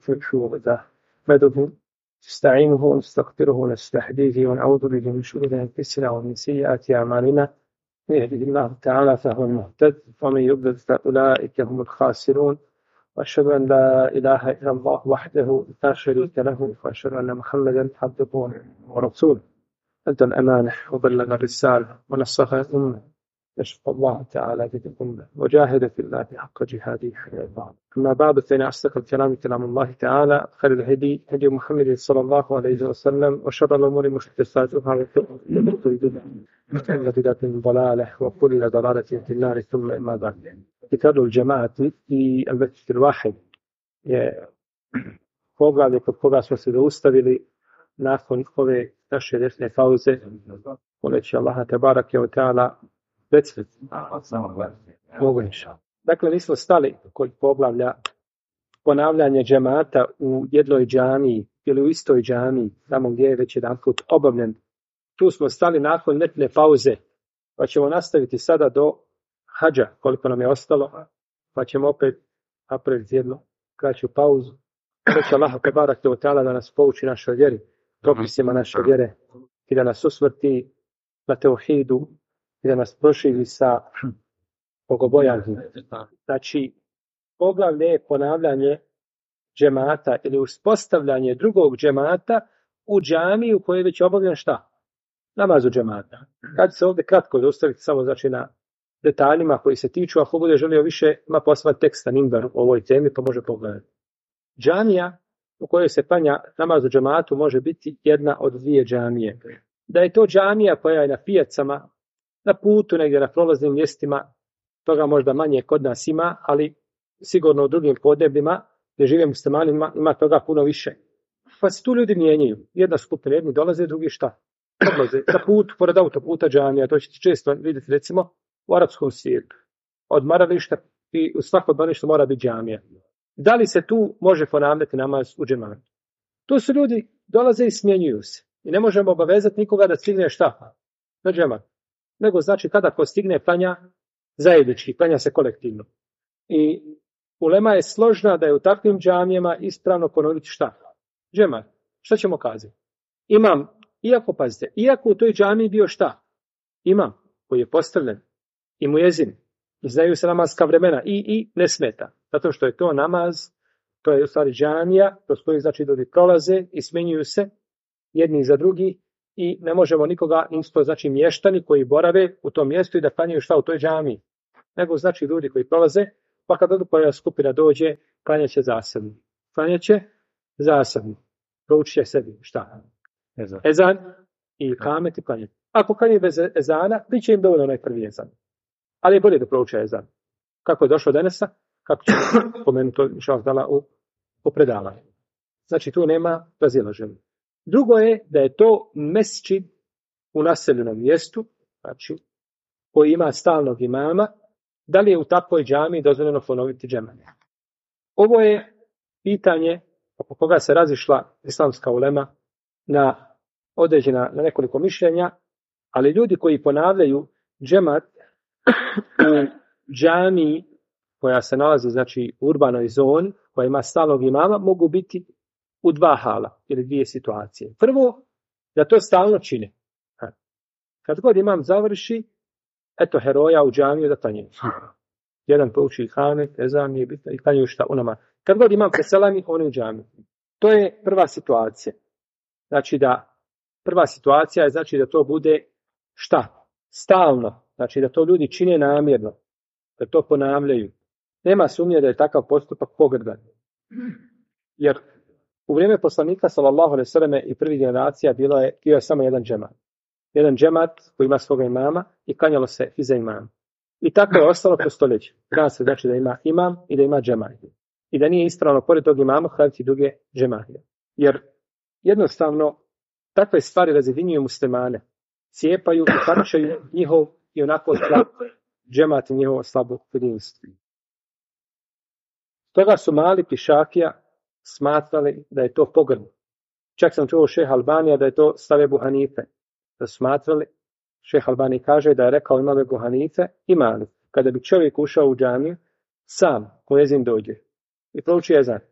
نحمده نستعينه ونستغفره ونستهديه ونعوذ به من شرور أنفسنا ومن سيئات أعمالنا. من يهده الله تعالى فهو المهتد ومن يضلل فأولئك هم الخاسرون. وأشهد أن لا إله إلا الله وحده لا شريك له وأشهد أن محمدا عبده ورسوله أدى الأمانة وبلغ الرسالة ونصح الأمة يشفى الله تعالى به الأمة وجاهد في الله حق جهاده حتى الله. أما بعد فإن أصدق الكلام كلام الله تعالى خير الهدي هدي محمد صلى الله عليه وسلم وشر الأمور محدثاتها وكل بدعة ضلالة وكل ضلالة في النار. ثم أما بعد كتاب الجماعة في المسجد الواحد poglavlje kod koga smo se zaustavili nakon ove naše ljetne pauze, moleći Allaha tebarake ve taala recite. Mogu inšallah. Dakle, mi smo stali kod poglavlja ponavljanje džemata u jednoj džamiji ili u istoj džamiji, tamo gdje je već jedanput obavljen. Tu smo stali nakon ljetne pauze, pa ćemo nastaviti sada do hadža, koliko nam je ostalo, pa ćemo opet napraviti jednu kraću pauzu. Moći Allaha tebarake ve taala da nas pouči našoj vjeri, propisima naše vjere i da nas usmrti na teuhidu i da nas proširi sa bogobojaznim. Znači, poglavlje je ponavljanje džemata ili uspostavljanje drugog džemata u džamiji u kojoj je već obavljen šta? Namaz u džemata. Kad se ovdje kratko zaustaviti samo znači na detaljima koji se tiču, ako bude želio više, ima poslat teksta Nimbar o ovoj temi, pa može pogledati. Džamija u kojoj se klanja namaz u džematu može biti jedna od dvije džamije. Da je to džamija koja je na pijacama, na putu, negdje na prolaznim mjestima, toga možda manje kod nas ima, ali sigurno u drugim podnebljima gdje žive muslimani ima toga puno više. Pa se tu ljudi mijenjaju. Jedna skupina, jedni dolaze, drugi šta? Odlaze na put, pored autoputa džamija. To ćete često vidjeti recimo u arapskom svijetu. Odmarališta i u svako odmaralište mora biti džamija. Da li se tu može ponavljati namaz u džematu? Tu su ljudi, dolaze i smjenjuju se. I ne možemo obavezati nikoga da stigne šta? Na džemat. Nego znači kada ko stigne klanja zajednički, klanja se kolektivno. I ulema je složna da je u takvim džamijama ispravno ponoviti šta? Džemat. Šta ćemo kazati? Imam, iako u toj džamiji bio šta? Imam koji je postavljen i muezin. I znaju se namazska vremena i ne smeta. Zato što je to namaz, to je u stvari džamija, kroz koju znači ljudi prolaze i smjenjuju se jedni za drugi i ne možemo nikoga, isto znači mještani koji borave u tom mjestu i da klanjaju šta u toj džamiji. Nego znači ljudi koji prolaze, pa kad koja skupina dođe, klanjaće zasebno. Klanjaće zasebno. Proučit će sebi šta? Ezan i kamet i klanjati. Ako klanje bez ezana, bit će im dovoljno onaj prvi ezan. Ali je bolje da prouče ezan. Kako je došlo denesa, kako ćemo spomenuti to inšallah u predavanju. Znači tu nema razilaženja. Drugo je da je to mesdžid u naseljenom mjestu, znači koji ima stalnog imama, da li je u takvoj džamiji dozvoljeno ponoviti džemat. Ovo je pitanje oko koga se razišla islamska ulema na nekoliko mišljenja, ali ljudi koji ponavljaju džemat u džamiji koja se nalazi znači u urbanoj zoni, koja ima stalnog imama, mogu biti u dva hala ili dvije situacije. Prvo, da to stalno čine. Kad god imam završi, eto heroja u džamiju da klanjaju. Jedan pouči hanet, ezan nije bitno i klanjaju šta u namaz. Kad god imam preselani, oni u džamiju. To je prva situacija. Znači prva situacija je znači da to bude šta? Stalno. Znači da to ljudi čine namjerno. Da to ponavljaju. Nema sumnje da je takav postupak pogrdan. Jer u vrijeme poslanika sallallahu alejhi ve selleme i prvih generacija bio je samo jedan džemat. Jedan džemat koji ima svoga imama i klanjalo se iza imama. I tako je ostalo po stoljeću. Danas se znači da ima imam i da ima džemat. I da nije ispravno pored tog imama hraniti druge džemate. Jer jednostavno takve stvari razjedinjuju muslimane. Cijepaju i parčaju njihov i onako slab džemat i njihovo slabo jedinstvo. Toga su mali pišakija smatrali da je to pogrdno. Čak sam čuo šejh Albanija da je to stav Ebu Hanife. Da su smatrali, šejh Albani kaže da je rekao imam Ebu Hanife, imali. Kada bi čovjek ušao u džamiju, sam muezin dođe i prouči ezan.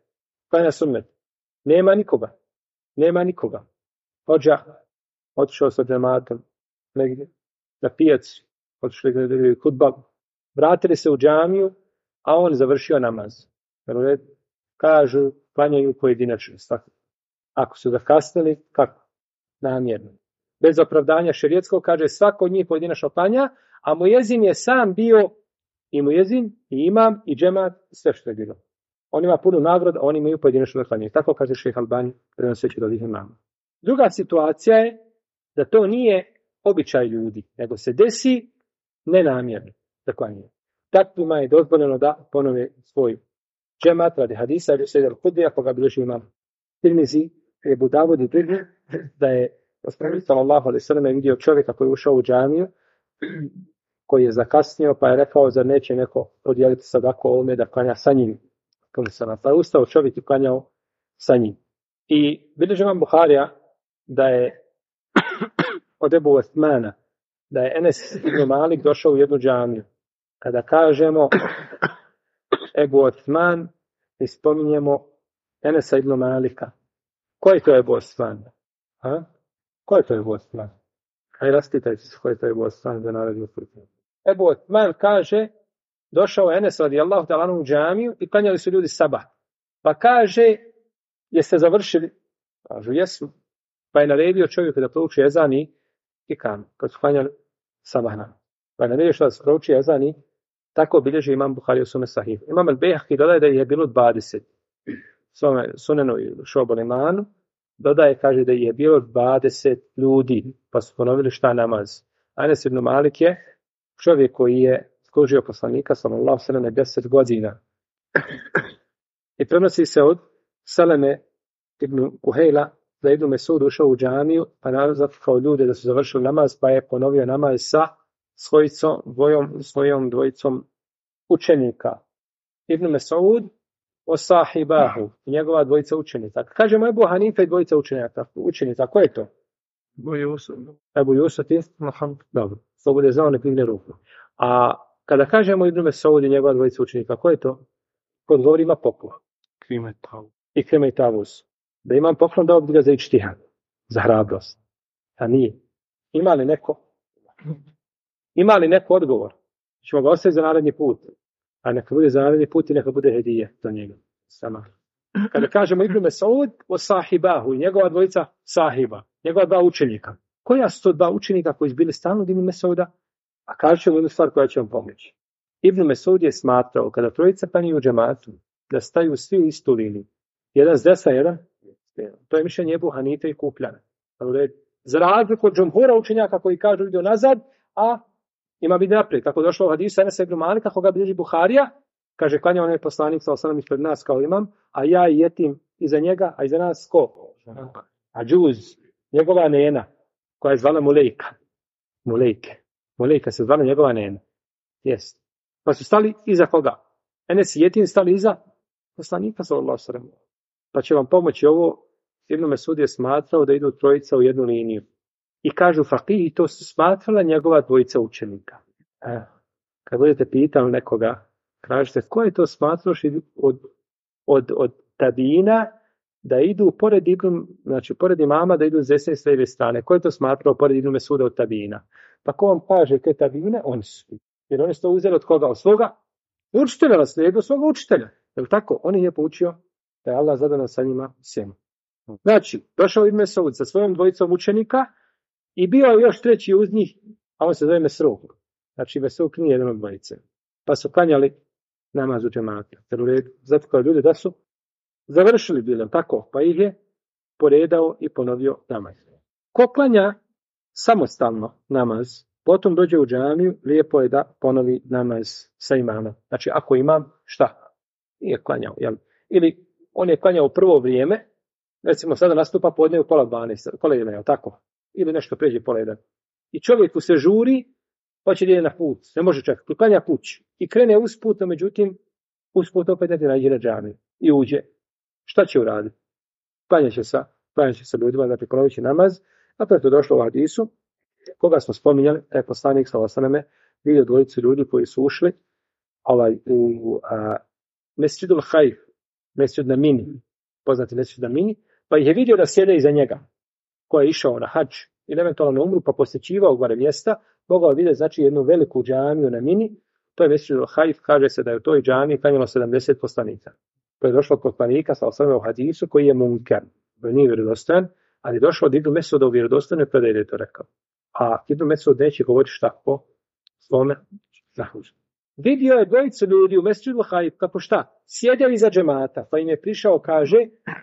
klanja sunnet. Nema nikoga. Hođa, otišao sa džematom, negdje, na pijacu, otišli gledali hudba, vratili se u džamiju, a on završio namaz. Kažu, klanjaju pojedinačno. Ako su zakasnili, kako? Namjerno. Bez opravdanja šerijetskog, kaže, svako od njih pojedinačno klanja, a muezin je sam bio i muezin, i imam, i džemat, sve što je bilo. On ima puno nagrada, oni imaju pojedinačno klanje. Tako kaže šejh Albani, prenoseći do ovih imama. Druga situacija je da to nije običaj ljudi, nego se desi nenamjerno da klanjaju. Takvima je dozvoljeno da ponove svoj džemat radi hadisa ili sejda al-Hudri, ako ga bilježi imam Tirmizi, Ebu Davud i drugi, da je poslanik sallallahu alejhi ve sellem vidio čovjeka koji je ušao u džamiju, koji je zakasnio, pa je rekao, zar neće neko podijeliti sadaku ovome da klanja sa njim. Pa je ustao čovjek i klanjao sa njim. I bilježi imam Buharija da je od Ebu Osmana, da je Enes ibn Malik došao u jednu džamiju. Kada kažemo Ebu Osman, spominjemo Enesa ibn Malika. Ko je to Ebu Osman? Ko je to Ebu Osman? Hajde raspitajte se ko je to Ebu Osman za narednu pitanje. Ebu Osman kaže, došao Enes radijallahu ta'ala anhu u džamiju i klanjali su ljudi sabah. Pa kaže, jeste završili? Kažu, jesmo. Pa je naredio čovjeku da prouči ezan i ikam, kad su klanjali sabah nam. Pa je naredio što da se prouči ezan i tako bilježi imam Buhari u svome sahih. Imam al-Bejhaqi dodaje da je bilo 20. Svome sunenu i Šu'ab al-Imanu dodaje, kaže da je bilo 20 ljudi, pa su ponovili šta namaz. Enes ibn Malik je čovjek koji je služio poslanika sallallahu alejhi ve sellem 10 godina. I prenosi se od Saleme ibn Kuhejla da je Ibn Mesud ušao u džamiju, pa naravno kao ljude da su završili namaz, pa je ponovio namaz sa svojom dvojicom učenika. Ibn Mesud o sahibahu, njegova dvojica učenika. Kažemo Ebu Hanife i dvojica učenika. Ko je to? Ebu Jusuf je Muhammed. Dobro, to bude znao, ne pigne ruku. A kada kažemo Ibn Mesud i njegova dvojica učenika, ko je to? Kod govori ima poklon. Ikrime i Tavus. Da imam poklon dao bi ga za ičtihad, za hrabrost. A nije. Ima li neko odgovor? Ćemo ga ostaviti za naredni put. A neka bude za naredni put i neka bude hedije za njega. Sama. Kada kažemo Ibn Mesud o sahibahu, njegova dvojica sahiba, njegova dva učenika. Koja su to dva učenika koji su bili stalno od Ibn Mesuda? A kažu ćemo jednu stvar koja će vam pomoći. Ibn Mesud je smatrao, kada trojica klanjaju u džematu, da staju svi u istu liniju. Jedan s desna, jedan. To je mišljenje Ebu Hanife i Kupljana. Za razliku od džumhura učenjaka koji kažu idu nazad, a ima biti naprijed. Kako došlo u hadisu Enesa ibn Malika, koga bilježi Buharija, kaže, klanja onaj poslanik sallallahu alejhi ve sellem ispred nas kao imam, a ja i jetim iza njega, a iza nas ko? A džuz, njegova nena, koja je zvala Mulejka se zvala njegova nena. Jest. Pa su stali iza koga? Enes i jetim stali iza poslanika sallallahu alejhi ve sellem. Pa će vam pomoći ovo. Ibn Mesud je smatrao da idu trojica u jednu liniju. I kažu fakih, to su smatrala njegova dvojica učenika. Kad budete pitali nekoga, kažete, ko je to smatrao od tabina da idu pored imama, da idu s desne i s lijeve strane? Ko je to smatrao pored Ibn Mesuda od tabina? Pa ko vam kaže te tabine? Oni su. Jer oni su to uzeli od koga? Od svoga učitelja, naslijedu svoga učitelja. Jer tako, on ih je poučio da je Allah zadano sa njima svema. Znači, došao Ibn Mesud sa svojom dvojicom učenika i bio još treći uz njih, a on se zove Mesruk. Znači, Mesruk nije jedan od dvojice. Pa su klanjali namaz u džematu. Zato kao ljudi da su završili bili, tako, pa ih je poredao i ponovio namaz. Ko klanja samostalno namaz, potom dođe u džamiju, lijepo je da ponovi namaz sa imamom. Znači, ako imam, šta? Nije klanjao, jel? Ili on je klanjao u prvo vrijeme, recimo sada nastupa podne u pola 12, pola 1, tako? Ili nešto pređe pola 1. I čovjeku se žuri, hoće da ide na put, ne može čekati, klanja kući i krene usput, no međutim, usput opet ne nađe na džamiju i uđe. Šta će uraditi? Klanjat će se ljudima, dakle ponovit će namaz, a preto došlo u hadisu, koga smo spominjali, poslanik sallallahu alejhi ve sellem vidio dvojicu ljudi koji su ušli u Mesdžidul Hajf, Mesdžid na Mini, poznati Mesdžid Amini, pa ih je vidio da sjede iza njega, ko je išao na hadž ili eventualno na umru, pa posjećivao gore mjesta, mogao vidjeti znači jednu veliku džamiju na Mini, to je Mesdžid al-Haif, kaže se da je u toj džamiji klanjalo 70 poslanika. To je došlo od poslanika sa osnovnom hadisu koji je munker, koji nije vjerodostojan, ali je došlo od Ibnu Mesuda u vjerodostojnoj predaji da je to rekao. A Ibnu Mesud neće govoriti šta po svome zahužu. Vidio je dvojicu ljudi u Mesdžidu al-Haif, kako šta? Sjedeli iza džemata, pa im je prišao, kaže,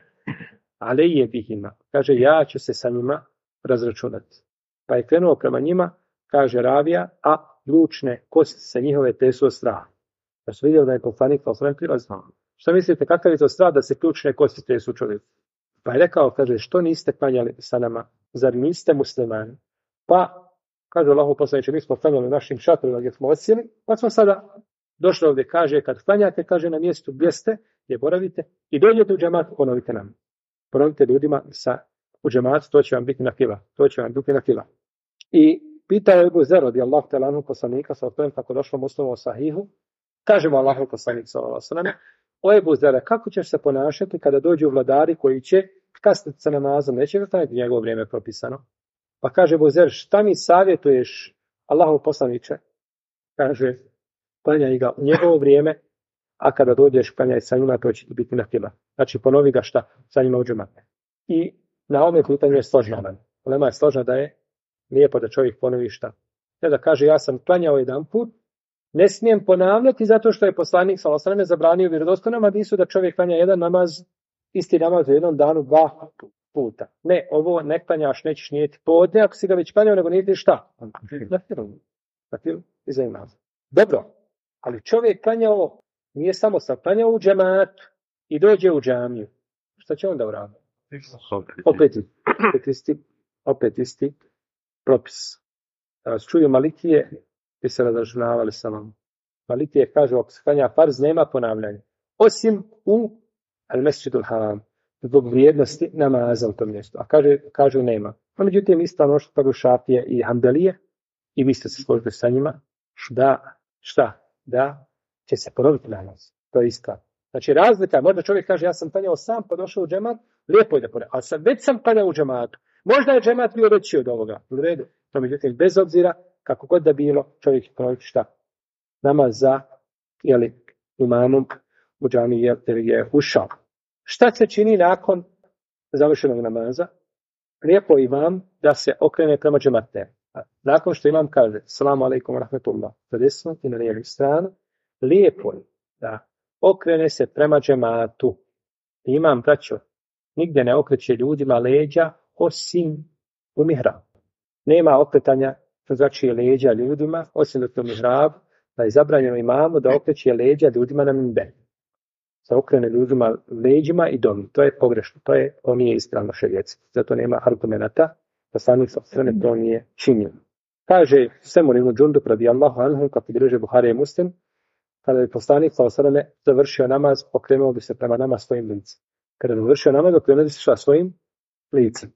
ali je bihima. Kaže, ja ću se sa njima razračunati. Pa je krenuo prema njima, kaže ravija, a lučne kosti se njihove tesu od straha. Pa su vidjeli da je poslanik sallallahu prilazio. Šta mislite, kakav je to strah da se ključne kosti tesu čovjeku? Pa je rekao, kaže, što niste klanjali sa nama? Zar niste muslimani? Pa, kaže Allahu poslaniče, mi smo klanjali u našim šatorima gdje smo odsjeli, pa smo sada došli ovdje, kaže, kad klanjate, kaže, na mjestu gdje ste, gdje boravite, i dođete u džemat, ponovite nam. Ponovite ljudima u džematu, to će vam biti na fila. To će vam biti na fila. I pitao je Ebu Zer, radijallahu ta'ala anhu, poslanika, sa otom kako došlo muslimu o sahihu, kažemo Allahu poslanik sallallahu alejhi ve sellem, o Ebu Zere, kako ćeš se ponašati kada dođu vladari koji će kasniti sa namazom, neće ga staviti njegovo vrijeme propisano. Pa kaže Ebu Zer, šta mi savjetuješ, Allahov poslaniče? Kaže, klanjaj ga u njegovo vrijeme, a kada dođeš klanjaj sa njima, to će ti biti na fila. Znači, ponovi ga šta sa njima u džemate. I na ovome pitanju je složno. Ulema je složna da je lijepo da čovjek ponovi šta. Ne da kaže, ja sam klanjao jedan put, ne smijem ponavljati zato što je poslanik sallallahu alejhi ve sellem zabranio vjerodostojnom hadisu da čovjek klanja jedan namaz, isti namaz u jednom danu 2 puta. Ne, ovo ne klanjaš, nećeš nijeti podne, ako si ga već klanjao, nego nijeti šta? Na filu iza imama. Dobro, ali čovjek klanjao, nije samo sam klanjao u džematu i dođe u džamiju. Šta će onda uraditi? Opet isti propis. Da vas čuju Malikije, bi se razračunavali sa vam. Malikije kažu, ako se klanja farz, nema ponavljanja. Osim u al-Mesdžidul Haram, zbog vrijednosti namaza u tom mjestu. A kažu nema. No, međutim, isto ono što kažu Šafije i Hanbelije, i vi ste se složili sa njima, da će se ponoviti namaz. To je isto. Znači, razlika, možda čovjek kaže, ja sam klanjao sam, pa došao u džemat, lijepo je da ponoviti. Ali sad već sam klanjao u džematu. Možda je džemat bio veći od ovoga. U redu. To međutim, bez obzira, kako god da bilo, čovjek će ponoviti šta? Namaz za, imamom u džami je ušao. Šta se čini nakon završenog namaza? Lijepo imam da se okrene prema džemate. Nakon što imam kaže, salamu alaikum wa rahmetullah, za desnu i na lijevu stranu, lijepo je da okrene se prema džematu. Imam, braćo, nigdje ne okreće ljudima leđa osim u mihrabu. Nema okretanja znači leđa ljudima, osim u mihrabu, da je zabranjeno imamu da okreće leđa ljudima na minber. Se okrene ljudima leđima i domi. To je pogrešno. To nije ispravno šerijetski. Zato nema argumenata da poslanik sallallahu alejhi ve sellem to nije činio. Kaže Semur ibn Džundub radijallahu anhu, kako bilježe Buharija i Muslim, kada je poslanik sallallahu alejhi ve sellem završio namaz, okrenuo bi se prema nama svojim licem. Kada je završio namaz, okrenuo bi se svojim licem.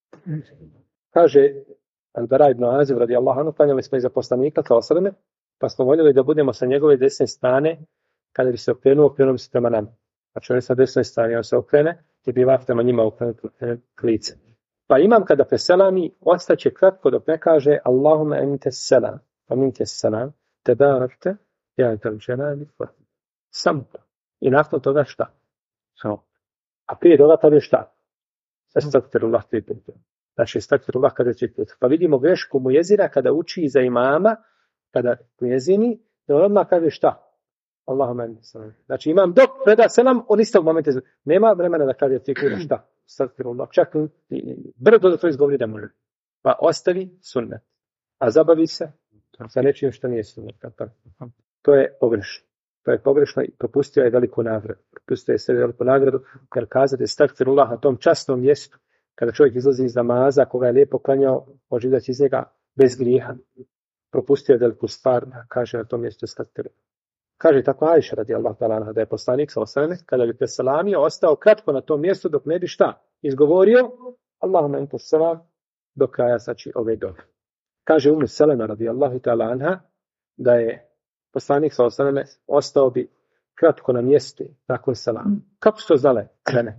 Kaže Al-Bara ibn Azib radijallahu anhu, klanjali smo iza poslanika sallallahu alejhi ve sellem, pa smo voljeli da budemo sa njegove desne strane. Kada bi se okrenuo bi se prema nama. Znači on je sa desne strane, on se okrene i bi prema njima okrenut lice. Pa imam kada preselami, ostaće kratko dok ne kaže Allahumma ente selam, pa minte selam, te barakte, ja te dželali, samo to. I nakon toga šta? Samo. A prije toga tada je šta? Estakfirullah 3 puta. Znači estakfirullah kada će puta. Pa vidimo grešku mujezina kada uči za imama, kada mujezini, da odmah kaže šta? Allahumma ente selam. Znači imam dok preda selam, on istog momenta nema vremena da kaže ti kuda šta. Estakfirullah. Čak brdo da to izgovori da može. Pa ostavi sunnet. A zabavi se sa nečim što nije sunnet. To je pogrešno. To je pogrešno i propustio je veliku nagradu. Propustio je sebi veliku nagradu, jer kazati estakfirullah na tom časnom mjestu, kada čovjek izlazi iz namaza, koga je lijepo klanjao, može izaći iz njega bez grijeha. Propustio je veliku stvar, kaže na tom mjestu estakfirullah. Kaže tako Ajša radijallahu ta'ala anha da je poslanik sallallahu alejhi ve sellem kada bi preselamio ostao kratko na tom mjestu dok ne bi šta izgovorio Allahumma ente selam do kraja znači ove dove. Kaže Ummu Selema radijallahu ta'ala anha da je poslanik sallallahu alejhi ve sellem ostao bi kratko na mjestu nakon selama. Kako su to znale žene?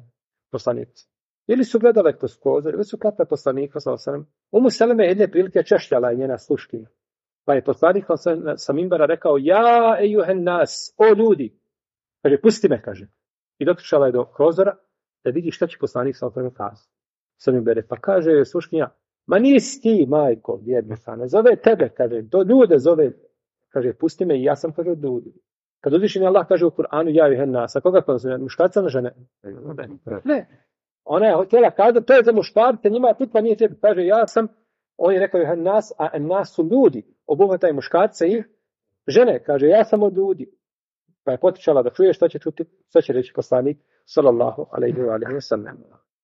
poslanici. Ili su gledale kroz prozor, ili su klapale poslanika sallallahu alejhi ve sellem. Umu Seleme jedne prilike češljala je njena sluškinja. Pa je poslanik sa mimbara rekao: "Ja ejuhen nas, o ljudi." Kaže: "Pusti me", kaže. I dotrčala je do prozora da vidi šta će poslanik sallallahu alejhi ve sellem kazati. Sa mimbere. Pa kaže joj sluškinja: "Ma nisi ti, majko, vjernica, ne zove tebe", kaže, "do ljude zove." Kaže: "Pusti me i ja sam, kaže, ljudi." Kad uzvišeni Allah kaže u Kur'anu: "Ja ejuhen nas", a koga pozove? Muškarca na žene? Ne. Ona je htjela kazati, to je za muškarce, njima pitva nije tebi. Kaže: "Ja sam", on je rekao ejuhen nas, a nas su ljudi, obuhvataj muškarce i žene. Kaže: "Ja sam od ljudi." Pa je potičala da čuje šta će čuti, šta će reći poslanik sallallahu alejhi ve sellem.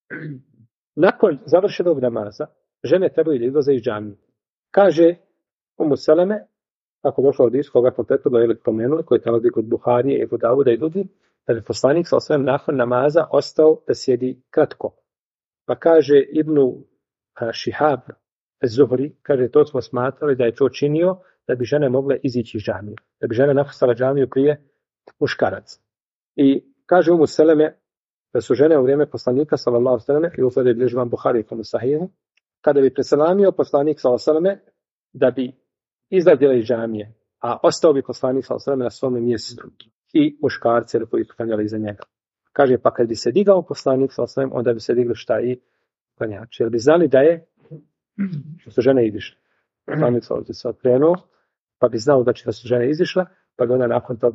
Nakon završenog namaza, žene trebaju da izlaze iz džamije. Kaže Umu Seleme, kako došlo od iskoga smo prethodno ili pomenuli, koji nalazi kod Buharije i Ebu Davuda i drugi, da je poslanik sa osvijem nakon namaza ostao da sjedi kratko. Pa kaže Ibnu Šihab Zuhri, kaže, to smo smatrali da je to činio da bi žene mogle izići iz džamije, da bi žene napustila džamiju prije muškaraca. I kaže Umu Seleme da su žene u vrijeme poslanika sallallahu alejhi ve selleme, i uslede bliže vam Buhari i Sahihu, kada bi preselamio poslanik sallallahu alejhi ve selleme da bi izlazile iz džamije, a ostao bi poslanik sallallahu alejhi ve selleme na svom mjestu i muškarci koji su klanjali iza njega. Kaže, pa kad bi se digao poslanik sallallahu alejhi ve sellem, onda bi se digli šta i klanjači, jer bi znali da je što su žene izišle. Poslanik sallallahu alejhi ve sellem se okrenuo, pa bi znao da su žene izišle, pa bi onda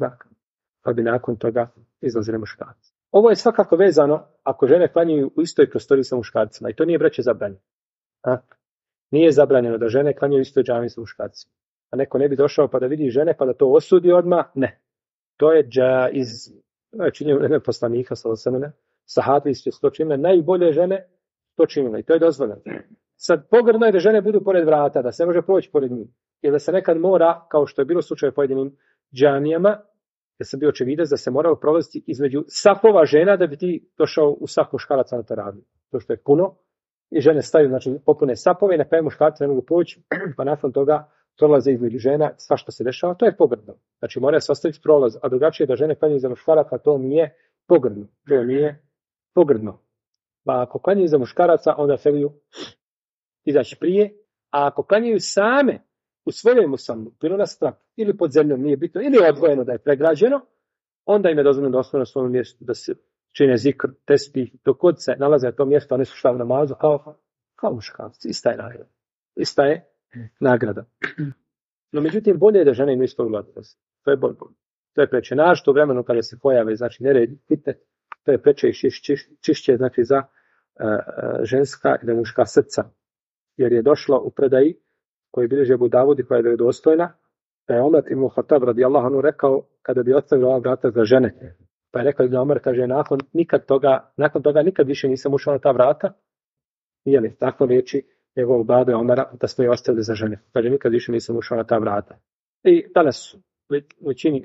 nakon toga izlazili muškarci. Ovo je svakako vezano ako žene klanjaju u istoj prostoriji sa muškarcima. I to nije, braće, zabranjeno. Nije zabranjeno da žene klanjaju u istoj džamiji sa muškarcima. A neko ne bi došao pa da vidi žene pa da to osudi odmah. Ne. To je džaiz. Činjenje poslanika sallallahu sahabi su to činile. Najbolje žene to činile. I to je dozvoljeno. Sad pogrdno je da žene budu pored vrata, da se može proći pored njih. Ili da se nekad mora, kao što je bilo slučaj u pojedinim džamijama, da sam bio očevidac da se moralo prolaziti između safova žena da bi ti došao u saf muškaraca na teraviju. To što je puno i žene staju, znači popune safove i na kraju muškarci ne mogu poći, pa nakon toga prolaze između žena, sva što se dešava, to je pogrdno. Znači mora se ostaviti prolaz, a drugačije da žene klanjaju za muškaraca, to nije pogrdno. To nije pogrdno. Pa ako klanjaju za muškaraca, onda trebaju izaći prije, a ako klanjaju same u svojoj musallu, bilo na stranu, ili pod zemljom, nije bitno, ili odvojeno da je pregrađeno, onda im je dozvoljeno da ostane na svom mjestu, da se čine zikr, tesbih, dok god se nalaze na tom mjestu, a ne su šta u namazu, kao muškarci. Ista je nagrada. Ista je nagrada. No, međutim, bolje je da žene imaju isto uglednost. To je bolje. To je preče. Našto u vremenu kada se pojave, znači nered, to je preče i čišće, znači za ženska i muška srca. Jer je došlo u predaji koji bilježi Ebu Davud i koja je vjerodostojna, da je Omer ibn Khattab radijallahu anhu rekao kada bi ostavio ova vrata za žene. Pa je rekao Ibn Omer, kaže, nakon toga nikad više nisam ušao na ta vrata. Nije li tako reći njegovog bade Omera da smo je ostavili za žene. Kaže, nikad više nisam ušao na ta vrata. I danas većini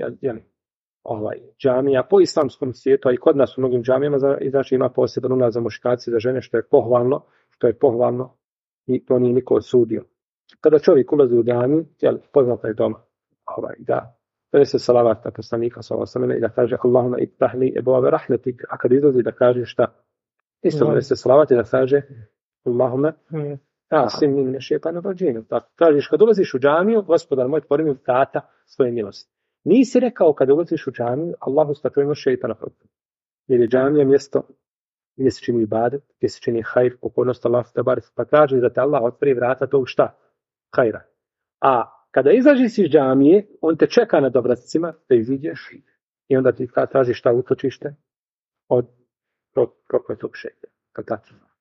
džamija po islamskom svijetu, a i kod nas u mnogim džamijama, znači ima poseban ulaz za muškarci, za žene, što je pohvalno i to nije niko osudio. Kada čovjek ulazi u džamiju, poznato je doma, da se salavat na poslanika sallallahu alejhi ve sellem i da kaže Allahumma iftahli abwaaba rahmatik, a kad izlazi da kaže šta? Isto se salavat i da kaže Allahumma asimni min ash-shaytanir rajim. Tako kažeš kad ulaziš u džamiju, Gospodar moj, otvori mi vrata svoje milosti. Nisi rekao kad ulaziš u džamiju, Allahu sačuvaj šejtana protiv. Jer je džamija mjesto gdje se čini ibadet, gdje se čini hajr, pokornost Allahu te barek, pa traži da te Allah otvori vrata tog šta? Hajra. A kada izađeš iz džamije, on te čeka na dobracima, da iziđeš i onda ti traži šta utočište od prokletog šejtana.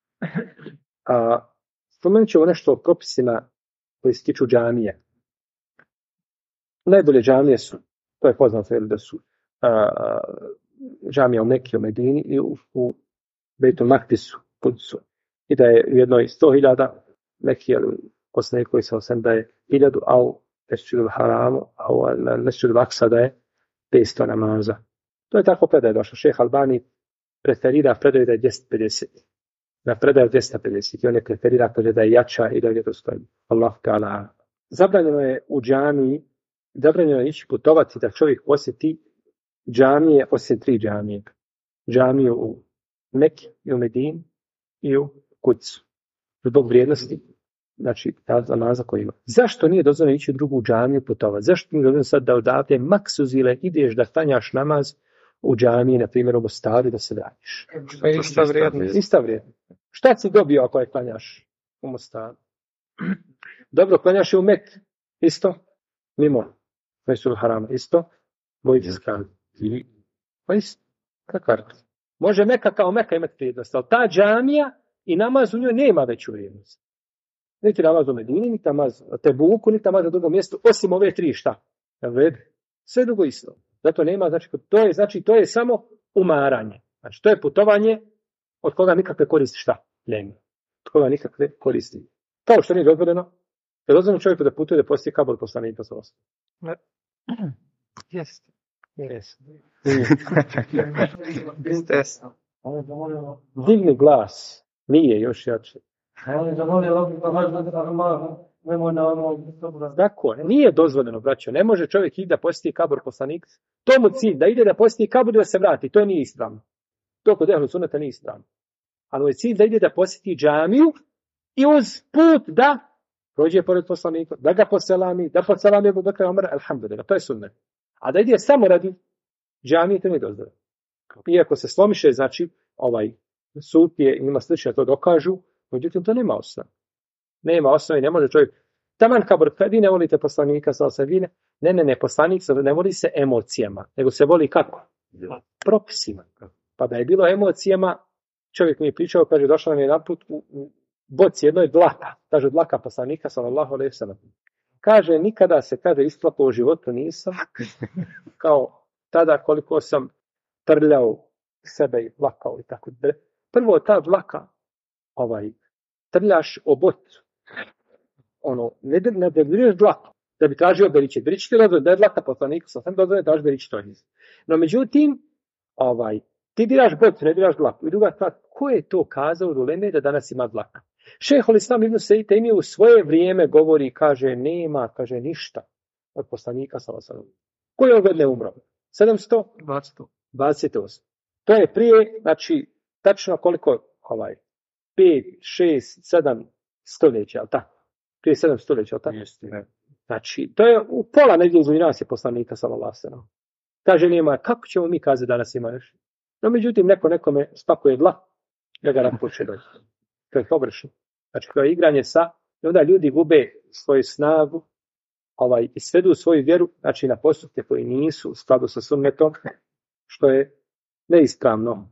Spomenut ćemo nešto o propisima koji se tiču džamije. Najbolje džamije su, to je poznato da su džamija u Mekki, u Medini i u Bejtul Makdisu, Kudsu. I da je u jednoj 100.000 Mekki, poslije koji se osam da je 1000, a u Mesdžidul Haramu, a u Mesdžidul Aksa da je 500 namaza. To je tako predaj došlo. Šejh Albani preferira predaj da je 250. Na predaj 250. I on je preferira kaže da je jača i da je dostojna. Allah ta'ala. Zabranjeno je u džamiji, zabranjeno je ići putovati da čovjek posjeti džamije osim 3 džamije. Džamiju u Meki i u Medini i u Kudsu. Zbog vrijednosti, znači, ta namaza koji ima. Zašto nije dozvoljeno ići u drugu džamiju putovati? Zašto nije dozvoljeno sad da odavde maksuzile ideš da klanjaš namaz u džamiji, na primjer u Mostaru, da se vratiš? Ista vrijednost. Šta si dobio ako je klanjaš u Mostaru? Dobro, klanjaš je u Mek, isto, mimo Mesul Harama, isto, bojice skrani. Pa isto, kakva? Može Meka kao Meka imati vrijednost, ali ta džamija i namaz u njoj nema veću vrijednost. Niti namaz u Medini, niti namaz u Tebuku, niti namaz na drugom mjestu, osim ove tri, šta? Sve drugo isto. Zato nema, to je samo umaranje. Znači, to je putovanje od koga nikakve koristi šta? Nema. Od koga nikakve koristi. Kao što nije dozvoljeno, je dozvoljeno čovjeku da putuje da posti kabul poslanika sa osnovom. Jeste. Digni glas. Nije još jače. Dakle, nije dozvoljeno, braćo. Ne može čovjek ide da posjeti kabur poslanika. To mu cilj, da ide da posjeti kabur i da se vrati. To nije ispravno. To kod ehlu sunneta nije ispravno. Ali je cilj da ide da posjeti džamiju i uz put da prođe pored poslanika, da ga poselami, da poselami Abu Bekra Omara, alhamdulillah, to je sunnet. A da ide samo radi džamije, to nije dozvoljeno. Iako se slomiše, znači, sutije ima slično to dokažu, međutim, to nema osnove. Nema osnove i ne može čovjek. Taman kabur, vi ne volite poslanika, ne, poslanik ne voli se emocijama, nego se voli kako? Propisima. Pa da je bilo emocijama, čovjek mi je pričao, kaže, došao nam je jedan put u boci jednoj dlaka, kaže dlaka poslanika, sallallahu alejhi ve sellem. Kaže, nikada se, isplakao u životu nisam, kao tada koliko sam trljao sebe i plakao i tako. Prvo ta dlaka, trljaš o bocu, ne debljuješ dlaku, da bi tražio beriče. Beriče ti da je dlaka poslanika, sam dozvoljeno da traži beriče to niz. No, međutim, ti diraš bocu, ne diraš dlaku. I druga stvar, ko je to kazao u uleme da danas ima dlaka? Šejhul Islam ibn Tejmije u svoje vrijeme govori, kaže, nema, kaže, ništa od poslanika sallallahu alejhi ve sellem. Koje godine umro? 728. To je prije, znači, tačno koliko, 5, 6, 7 stoljeća, ali tako? Prije 7 stoljeća, ali tako? Znači, to je u pola negdje između nas je poslanika sallallahu alejhi ve sellem. Kaže, nema, kako ćemo mi kazati danas ima još? No, međutim, nekome spakuje dlak, da ga napoče doći. To je pogrešno. Znači, to je igranje i onda ljudi gube svoju snagu, i svedu svoju vjeru, znači na postupke koji nisu u skladu sa sunnetom, što je neispravno.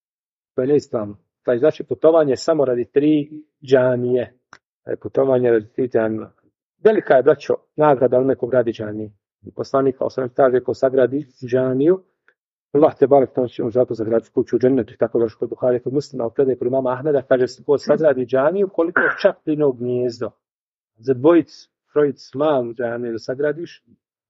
Znači, putovanje samo radi 3 džamije. Putovanje radi 3 džamije. Velika je, braćo, nagrada nekog radi džamije. Poslanik sallallahu kaže, ko sagradi džamiju, Allah te barek tamo će zato zagraditi kuću u džennetu i tako još kod Buhari, kod Muslima, u predaj kod imama Ahmeda, kaže se ko sagradi džamiju, koliko je čapljino gnjezdo. Za trojic malu džamiju da sagradiš,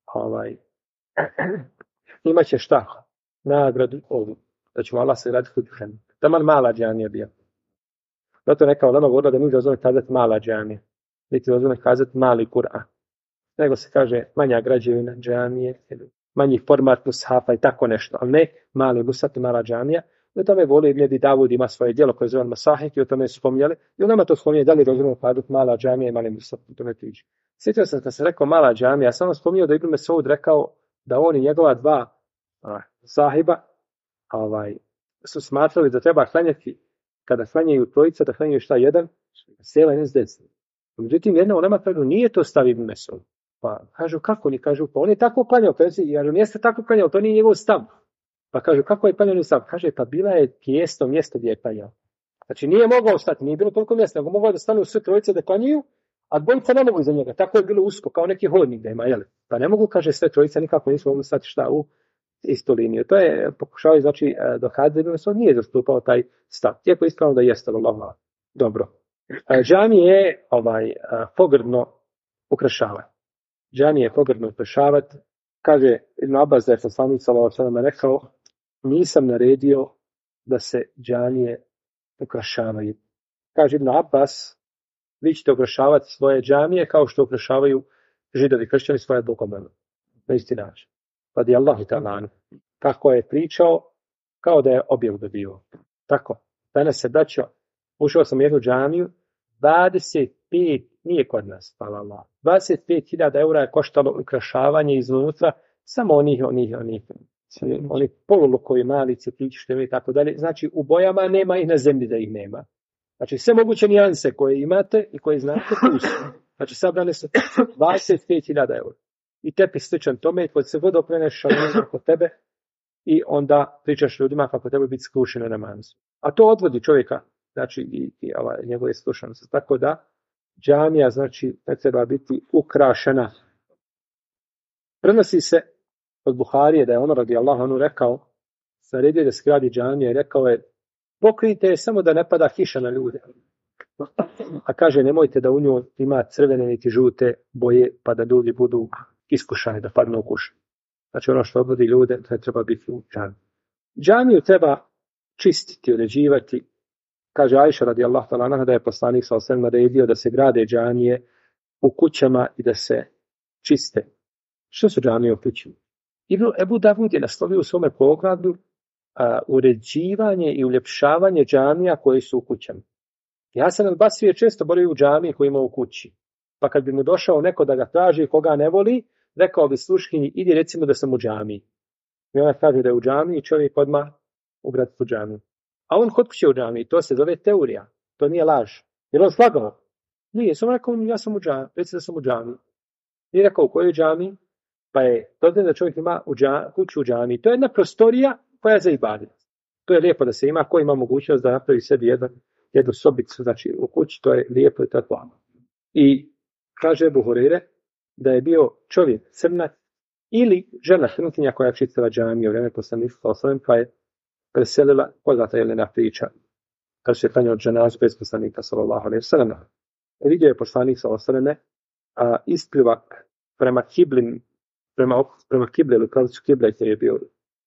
imaće šta? Nagradu ovu. Da ćemo Allah se graditi kuću u džennetu. Taman mala džamija bija. Zato neka ulema govorila da mi dozvoljeno kazati mala džamija. Niti dozvoljeno kazati mali Kur'an. Nego se kaže manja građevina džamije, manji format mushafa i tako nešto, ali ne mali mushaf i mala džamija. O tome voli Ibn Abi Davud ima svoje djelo koje zove Masahik i o tome su spominjali. I on nama to spominje da li dozvoljeno kazati mala džamija i mali mushaf, to ne tiče. Sjetio sam kad se rekao mala džamija, sam spominjao da Ibn Mesud rekao da on i njegova 2 sahiba su smatrali da treba klanjati, kada klanjaju trojica, da klanjaju šta jedan, sela i s desna. Međutim, jedna ulema kažu, nije to stav Ibn Mesud. Pa kažu, kako ni kažu, pa on je tako klanjao, jer on jeste tako klanjao, to nije njegov stav. Pa kažu, kako je klanjao stav? Kaže, pa bila je tijesto mjesto gdje je klanjao. Znači, nije mogao stati, nije bilo toliko mjesta, nego mogao da stanu sve trojice da klanjaju, a dvojica ne mogu iza njega. Tako je bilo usko, kao neki hodnik da ima, jel? Pa ne mogu, kaže, sve trojice nikako nisu mogli stati šta u istu liniju. To je pokušao, znači, dokazati da se nije zastupao taj stav. Iako je ispravno da jeste, Allah. Dobro. Džamije je pogrdno ukrašavati. Džamije je pogrdno ukrašavati. Kaže Ibn Abbas da je poslanik sallallahu alejhi ve sellem rekao, nisam naredio da se džamije ukrašavaju. Kaže Ibn Abbas, vi ćete ukrašavati svoje džamije kao što ukrašavaju Židovi i kršćani svoje bogomole. Na isti način. Radi Allahu ta'ala. Kako je pričao, kao da je objavu dobio. Tako. Danas se daćo, ušao sam u jednu džamiju, 25, nije kod nas, hvala Allah, 25.000 eura je koštalo ukrašavanje iznutra, samo onih polulukovi, mali cvjetići, što i tako dalje. Znači, u bojama nema ih na zemlji da ih nema. Znači, sve moguće nijanse koje imate i koje znate, tu su. Znači, sabrane su 25.000 eura. I tepi sličan tome, i kod se god okreneš šalinu kod tebe, i onda pričaš ljudima kako treba biti skrušen na namazu. A to odvodi čovjeka, znači, i njegove slušanosti. Tako da, džamija, znači, ne treba biti ukrašena. Prenosi se od Buharije da je ono radijallahu anhu rekao, naredio da se gradi džamija i rekao je, pokrijte je samo da ne pada kiša na ljude. A kaže, nemojte da u njoj ima crvene niti žute boje, pa da ljudi budu iskušani, da padnu u kuš. Znači ono što odvodi ljude, to treba biti u džamiju. Džamiju treba čistiti, uređivati. Kaže Ajša radijallahu ta'ala anha da je poslanik sallallahu alejhi ve sellem naredio da se grade džamije u kućama i da se čiste. Što su džamije u kući? Ebu Davud je naslovio u svome poglavlju uređivanje i uljepšavanje džamija koji su u kućama. Hasan al-Basri je često boravio u džamiji koji ima u kući. Pa kad bi mu došao neko da ga traži koga ne voli, rekao bi sluškinji, idi recimo da sam u džamiji. I ona kaže da je u džamiji i čovjek odmah ugradi u džamiju. A on kod kuće u džamiji, to se zove teorija. To nije laž. Jer on slagao. Nije, sam rekao, ja sam u džamiji, reci da sam u džamiji. I rekao, u kojoj džamiji? Pa je to da čovjek ima kuću u džamiji. To je jedna prostorija koja je za ibadet. To je lijepo da se ima, ko ima mogućnost da napravi sebi jednu sobicu, znači u kući, to je lijepo i tako. I kaže Ebu Hurajre da je bio čovjek crnac ili žena crnkinja koja je čistila džamiju u vrijeme poslanika sallallahu alejhi ve sellem, pa je preselila, poznata je jedna priča, kad se je klanjao dženazu bez poslanika sallallahu alejhi ve sellem. Vidio je poslanik sallallahu alejhi ve sellem isplivak prema kibli, prema kibli ili pravcu kible koji je bio,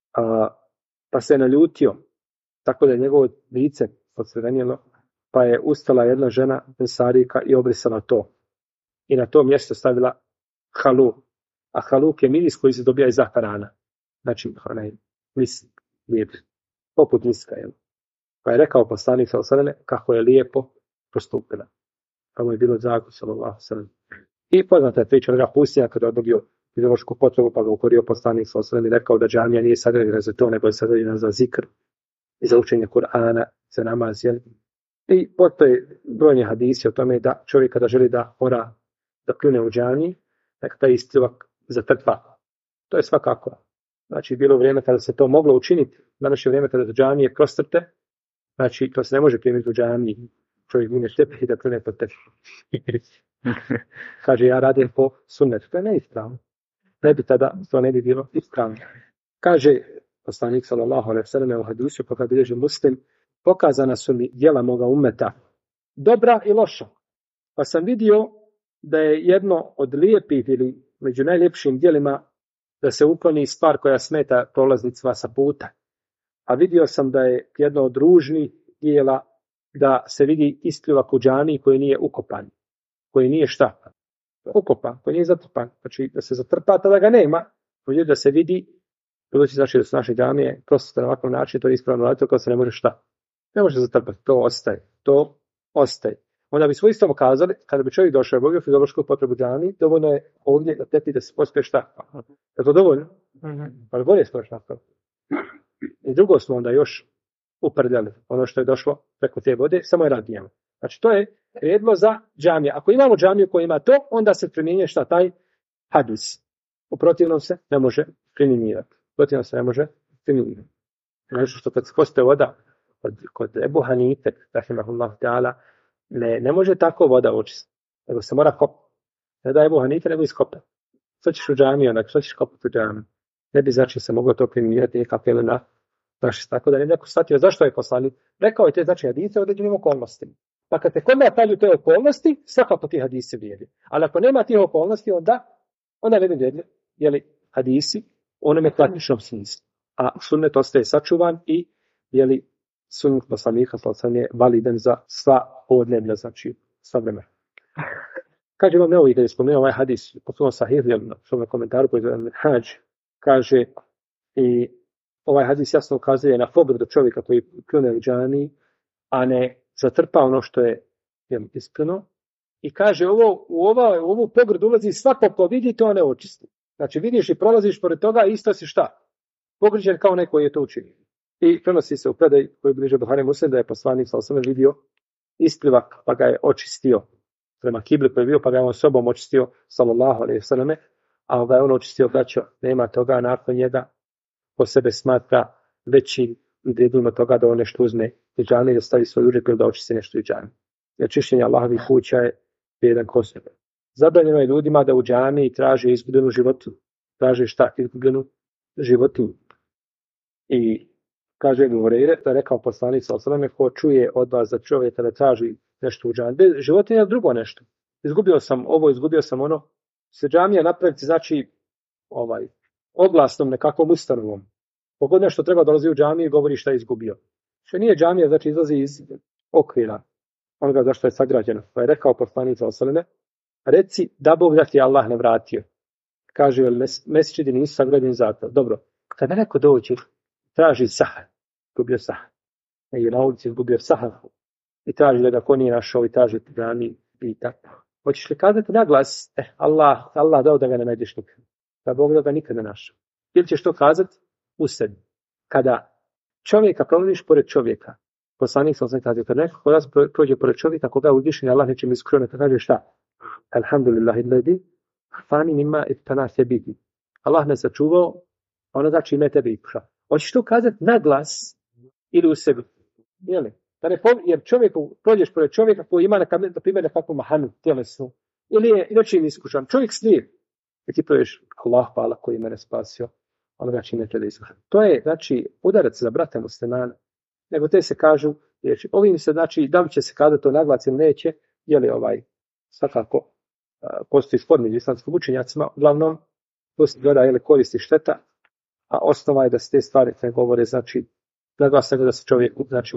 pa se je naljutio, tako da je njegovo lice podsrevenjelo, pa je ustala jedna žena Ensarika i obrisala to. I na to mjesto stavila haluk. A haluk je miris koji se dobija iz zafarana. Znači, onaj misk, lijep, poput miska. Jel? Pa je rekao poslanik sallallahu alejhi ve sellem kako je lijepo postupila. Pa mu je bilo drago sallallahu alejhi ve sellem. I poznata je priča onoga pustinja kada je dobio fiziološku potrebu, pa ga ukorio poslanik sallallahu alejhi ve sellem i rekao da džamija nije sagrađena za to, nego je sagrađena za zikr i za učenje Kur'ana, za namaz. Jel? I postoje brojni hadisi o tome da čovjek kada želi da mora da kljune u džamiji, neka taj isplivak zatrpa. To je svakako. Znači, bilo vrijeme kada se to moglo učiniti, danas je vrijeme kada se džamije prostrte, znači, to se ne može primiti u džamiji. Čovjek gine tepih i da kljune pod tepih. Kaže, ja radim po sunnetu. To je neispravno. Ne bi tada, to ne bi bilo ispravno. Kaže poslanik sallallahu alejhi ve sellem u hadisu, pa kad bilježi Muslim, pokazana su mi djela moga ummeta, dobra i loša. Pa sam vidio da je jedno od lijepih ili među najljepšim djelima da se ukloni stvar koja smeta prolaznicima sa puta. A vidio sam da je jedno od ružnih djela da se vidi isplivak u džamiji koji nije ukopan, koji nije šta? Ukopan, koji nije zatrpan. Znači da se zatrpa, tada ga nema. Uđe da se vidi, budući znači da su naše džamije prosto na ovakav način, to je ispravno raditi, kao se ne može šta? Ne može zatrpati, to ostaje. Onda bi svoj istom kazali, kada bi čovjek došao i obavio fiziološku potrebu džamiji, dovoljno je ovdje da tepi da se pospije šta. Je to dovoljno? Ali bolje spoješ napraviti. I drugo smo onda još uprdjali ono što je došlo preko te vode, samo je radijemo. Znači to je prijedlog za džamiju. Ako imamo džamiju koja ima to, onda se primjenjuje šta taj hadis. U protivnom se ne može primjenjivati. Znači što kad se pospije voda kod Ebu Hanife, rahimahullahu ta'ala, ne može tako voda očistiti, nego se mora kopati. Ne da Ebu Hanife, nego iskopati. Što ćeš u džamiju, onak, što ćeš kopati u džamiju? Ne bi znači se moglo to primjenjivati nekako ili na naši. Tako da ne neko shvatio zašto je poslanik. Rekao je te znači hadise u određenim okolnostima. Pa kad te kod me apelju te okolnosti, svakako ti hadisi vrijedi. Ali ako nema tih okolnosti, onda ne vrijedi, jeli hadisi u onome klasičnom smislu. A sunnet ostaje sačuvan i jeli sunnet poslanika sallallahu je validan za sva podneblja, znači sva vremena. Kaže vam neovi kada je spomenuo ovaj hadis, potpuno sahih, jel, na svome komentaru koji je hadž, kaže i ovaj hadis jasno ukazuje na pogrdu čovjeka koji pljune u džamiji, a ne zatrpa ono što je iskreno. I kaže, u ovu pogrdu ulazi svako ko vidi, to ne očisti. Znači vidiš i prolaziš pored toga, isto si šta? Pogriđen kao neko je to učinio. I prenosi se u predaj koji bliže Buhari Muslim da je poslanik sallallahu alejhi ve sellem vidio isplivak, pa ga je očistio prema kibli koji je bio, pa ga je on sobom očistio sallallahu alejhi ve selleme, a ga je on očistio, braćo, nema toga nakon njega, po sebe smatra većim i vrijednijim toga da on nešto uzme i džami, da stavi svoj uđak ili da očisti nešto i džami. Jer čišćenje Allahovih kuća je vrijedan ko sebe. Zabranjeno je ljudima da u džami traže izgubljenu životu. Traže šta? Izgubljenu životinju. I kaže Ebu Hurajra, da je rekao poslanik sallallahu alejhi ve sellem, ko čuje od vas da čovjeka da traži nešto u džami, životinja je drugo nešto. Izgubio sam ovo, izgubio sam ono. Se džamija napraviti, znači, oglasnom nekakvom ustanovom. Pogod nešto treba dolazi u džamiju i govori šta je izgubio. Što nije džamija, znači izlazi iz okvira onoga zašto je sagrađeno. Pa je rekao poslanik sallallahu alejhi ve sellem, reci da Bog da ti Allah ne vratio. Kaže, mesčidi nisu sagrađeni zato. Dobro, kada neko dođe, traži sahar, izgubio sahar. I na ulici izgubio sahar. I traži da ga ko nije našao i traži da mi i tako. Hoćeš li kazati na glas, Allah dao da ga ne nađeš nikad. Da Bog da ga nikad ne našao. Ili ćeš to kazati u sebi. Kada čovjeka prolaziš pored čovjeka, poslanik sam se kaže, kada neko prođe pored čovjeka, koga je uzvišen, Allah neće mi iskreno, kaže šta? Alhamdulillahi ladi, fani nima ittanase biti. Allah ne sačuvao, ono znači ime tebe ikuša. Hoćeš to kazati na glas ili u sebi? Jeli? Jer prođeš pored čovjeka koji ima na primjer nekakvu mahanu tjelesnu, ili je noćim iskušan. Čovjek slijep. I ti prođeš, Allah hvala koji mene spasio, ono znači ime tebe iskušan. To je, znači, udarac za brata muslimana. Nego te se kažu, jer ovim se, znači, da li će se kazati to na glas ili neće, jeli svakako, postoji spor među islamskim učenjacima, uglavnom, to se gleda, jeli koristi šteta, a osnova je da se te stvari ne govore, znači, naglasno da se čovjek, znači,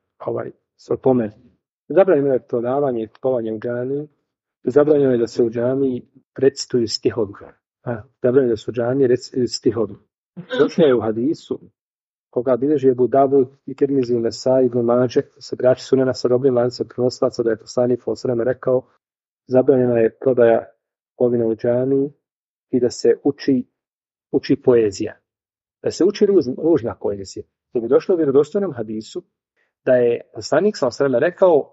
se opomene. Zabranjeno je prodavanje i kupovanje u džamiji, zabranjeno je da se u džamiji recituju stihovi. Zabranjeno je da se u džamiji recituju stihovi. Došlo je u hadisu, koga bilježi Ebu Davud i Tirmizi i Nesai ibn Mađe, sa braći sunena sa dobrim lancem prenosilaca, da je poslanik sallallahu alejhi ve sellem rekao, zabranjena je prodaja kupovine u džamiji i da se uči poezija. Da se uči ružna poezija. To bi došlo u vjerodostojnom hadisu da je poslanik sallallahu alejhi ve sellem rekao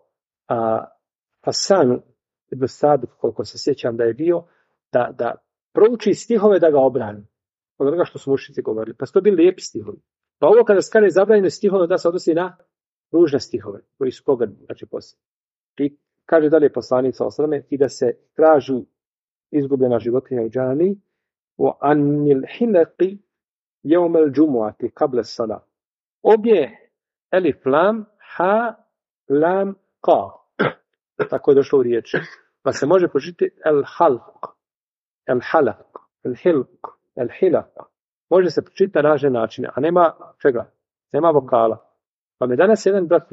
Hasanu ibn Sabit, koliko se sjećam da je bio, da prouči stihove da ga obrani. Od onoga što su mušnici govorili. Pa su to bili lijepi stihovi. Pa ovo kada se kaže zabranjeno stihove, da se odnosi na ružne stihove, koji su pogrdni, znači poslije. I kaže dalje poslanik sallallahu alejhi ve sellem, i da se traži izgubljena životinja u džamiji, wa anil hilaqi yawm al-jumu'ati qabla as-salah. Obje elif lam ha lam qa. Tako je došlo u riječi. Pa se može pročitati el-halq, el-halaq, el-hilq, el-hilaq. Može se pročitati na razne načine, a nema čega? Nema vokala. Pa me danas jedan brat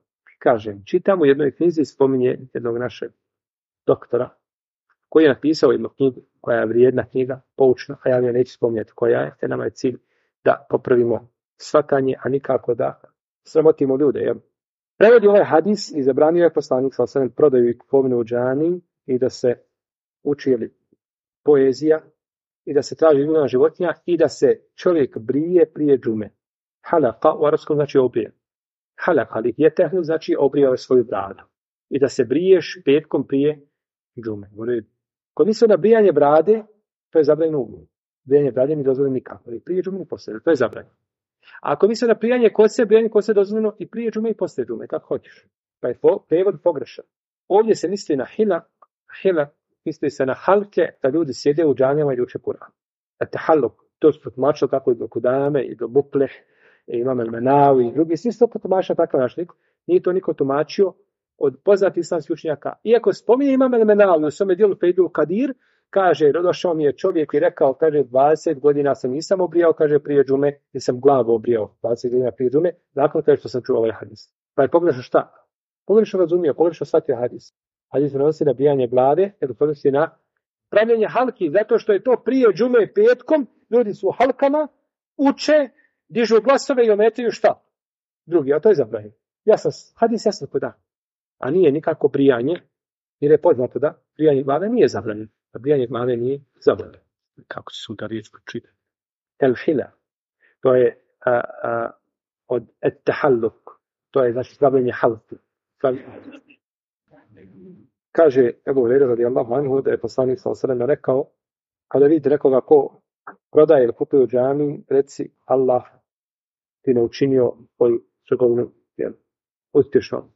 kaže, čitam u jednoj knjizi i spominje jednog našeg doktora, koji je napisao jednu knjigu, koja je vrijedna knjiga, poučna, a ja mi neću spominjati koja je, te nama je cilj da popravimo shvatanje, a nikako da sramotimo ljude. Jer prevodi ovaj hadis i zabranio je poslanik sallallahu alejhi ve sellem prodaju i kupovinu u džamiji i da se uči poezija i da se traži izgubljena životinja i da se čovjek brije prije džume. Halaka u arapskom znači obrije. Halaka li je tehnu znači obrijao svoju bradu. I da se briješ petkom prije džume. Kod misle na brijanje brade, to je zabranjeno uglavnom. Brijanje brade mi dozvoljeno nikako. I prije džume i poslije. To je zabranjeno. A ako misle na brijanje kose dozvoljeno i prije džume i poslije džume. Kako hoćeš. Pa je prevod pogrešan. Ovdje se misli na hilak, misli se na halke, da ljudi sjede u džamijama i uče Kur'an. Tahalluk, to su protumačili kako i do Kudame i do Bupleh, i Imam el-Menawi i drugi. Svi su to protumačili takav način. Nije to niko tumačio od poznatih islamskih učenjaka. Iako spominje Imam el-Menawi u svome dijelu Feidul Kadir, kaže, došao mi je čovjek i rekao, kaže, 20 godina sam nisam obrijao, kaže, prije džume, nisam glavu obrijao 20 godina prije džume, nakon kaže što sam čuo ovaj hadis. Pa je pogrešno šta? Pogrešno razumio, pogrešno shvatio hadis. Hadis prenosi na bijanje blade, jer prenosi na pravljenje halki, zato što je to prije džume petkom, ljudi su u halkama, uče dižu glasove i ometaju šta? Drugi, a to je zabranjeno. Hadis jasno ko da. A nije nikako brijanje, jer je poznato da brijanje glave nije zabranjeno. A brijanje glave nije zabranjeno. Kako će se u ta riječ pročitati? Telhila. To je od ettehalluk. To je znači zabranjanje halki. Kaže Ebu Hurajra radijallahu anhu da je poslanik sallallahu alejhi ve sellem rekao, kada vidite nekoga ko prodaje ili kupuje u džamii, reci Allah ti ne učinio svoju trgovinu uspješno.